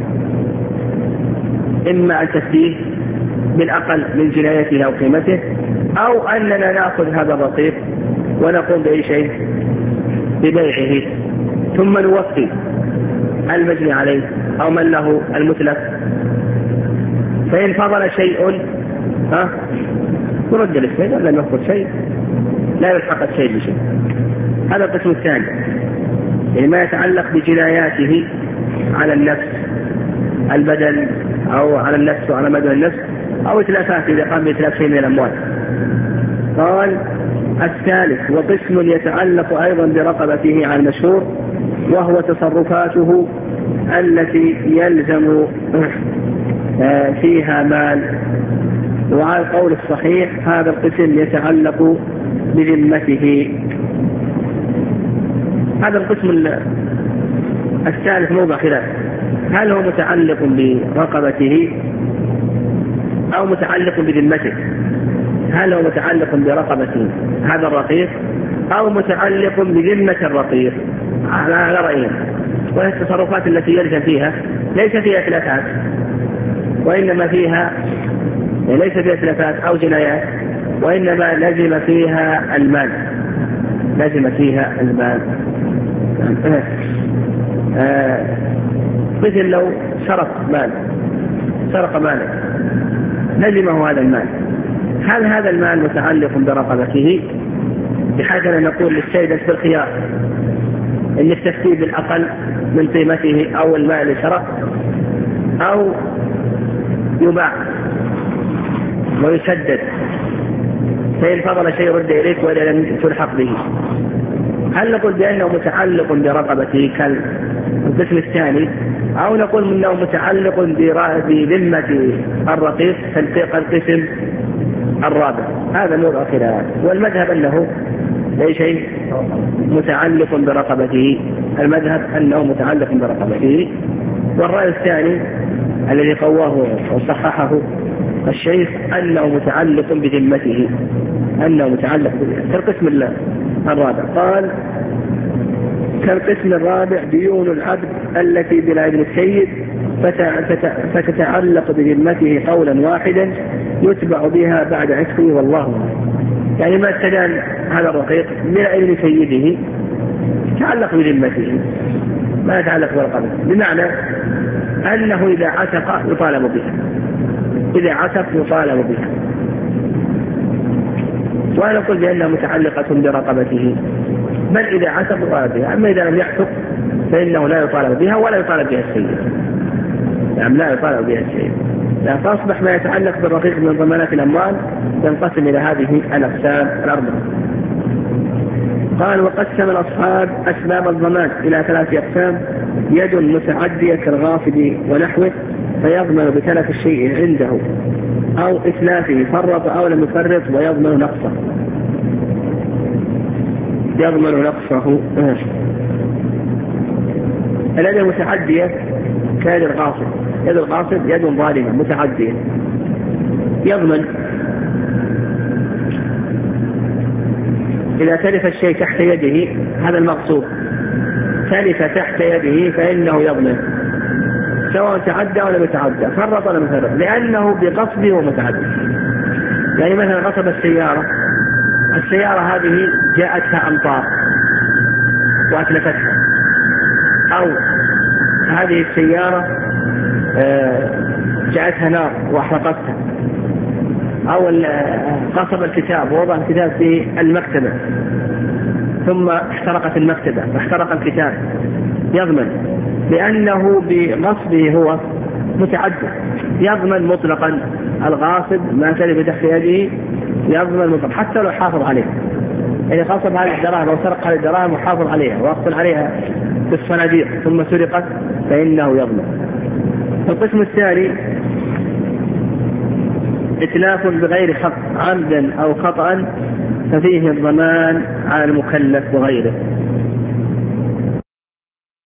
Speaker 1: إما أن تفديه بالأقل من جنايته أو قيمته، أو أننا نأخذ هذا الرقيق ونقوم بأي شيء ببيعه ثم نوفي المجني عليه أو من له المتلف، فإن فضل شيء ها يرد للسيد، لم يفضل شيء لا يلحق السيد بشيء. هذا القسم الثاني، يعني ما يتعلق بجناياته على النفس البدن أو على النفس وعلى مدى النفس أو إتلافات إذا قام بإتلاف شيء من الأموال. قال الثالث وقسم يتعلق أيضا برقبته على المشهور وهو تصرفاته التي يلزم فيها مال، وعلى القول الصحيح هذا القسم يتعلق بذمته. هذا القسم الثالث موضع خلاف، هل هو متعلق برقبته أو متعلق بذمته؟ هل هو متعلق برقبة هذا الرقيق أو متعلق بذمة الرقيق؟ على رأيين. وهي التصرفات التي يلزم فيها ليس فيها إتلافات، وإنما فيها ليس فيها إتلافات أو جنايات، وإنما لزم فيها المال لزم فيها المال آه مثل لو سرق مال سرق مالا لزمه هذا المال، هل هذا المال متعلق برقبته بحيث أن نقول للسيد بالخيار أن يستفتي بالأقل من قيمته أو المال اللي سرق، أو يباع ويسدد فإن فضل شيء رد إليك وإذا لم تلحق به؟ هل نقول بأنه متعلق برقبته كالقسم الثاني، أو نقول أنه متعلق بذمة الرقيق كالقسم الرابع؟ هذا موضع خلاف، والمذهب أنه أي شيء متعلق برقبته، المذهب أنه متعلق برقبته. والرأي الثاني الذي قواه وصححه الشيخ أنه متعلق بذمته أنه متعلق كالقسم الرابع. قال كالقسم الرابع ديون العبد التي بلا ابن السيد فتتعلق بذمته قولا واحدا يتبع بها بعد عتقه والله. يعني ما استدان هذا الرقيق من علم سيده يتعلق بذمته ما يتعلق بالرقبة، بمعنى أنه إذا عتق يطالب بها، إذا عتق يطالب بها، ولا نقول بأنها متعلقة برقبته، بل إذا عتق يطالب بها. أما إذا لم يعتق فإنه لا يطالب بها ولا يطالب بها السيد، يعني لا يطالب بها السيد. فأصبح ما يتعلق بالرقيق من ضمانات الأموال ينقسم إلى هذه الأقسام الأربعة. قال: وقسم الأصحاب أسباب الضمان إلى ثلاث أقسام: يد متعدية كالغاصب ونحوه فيضمن بتلف الشيء عنده أو إتلافه فرط أو لم يفرط ويضمن نقصه. يضمن نقصه. اليد المتعدية كيد الغاصب، يد الغاصب يد ظالمة متعدية، يضمن إذا تلف الشيء تحت يده، هذا المقصود، تلف تحت يده فإنه يضمن سواء تعدى ولا يتعدى، فرط ولا مفرط، لأنه بقصده ومتعدى. يعني مثلا غصب السيارة، السيارة هذه جاءتها أمطار وأتلفتها، أو هذه السيارة جاءتها نار وأحرقتها، أو غصب الكتاب ووضع الكتاب في المكتبة ثم احترقت المكتبة فاحترق الكتاب، يضمن لأنه بغصبه هو متعدد، يضمن مطلقا. الغاصب ما تلف تحت يده يضمن مطلقا حتى لو حافظ عليه، يعني غصب هذه الدراهم أو سرق هذه الدراهم وحافظ عليها وأقفل عليها بالصناديق ثم سرقت فإنه يضمن. القسم الثاني إتلاف بغير حق عمدا أو خطأ ففيه الضمان على المكلف وغيره.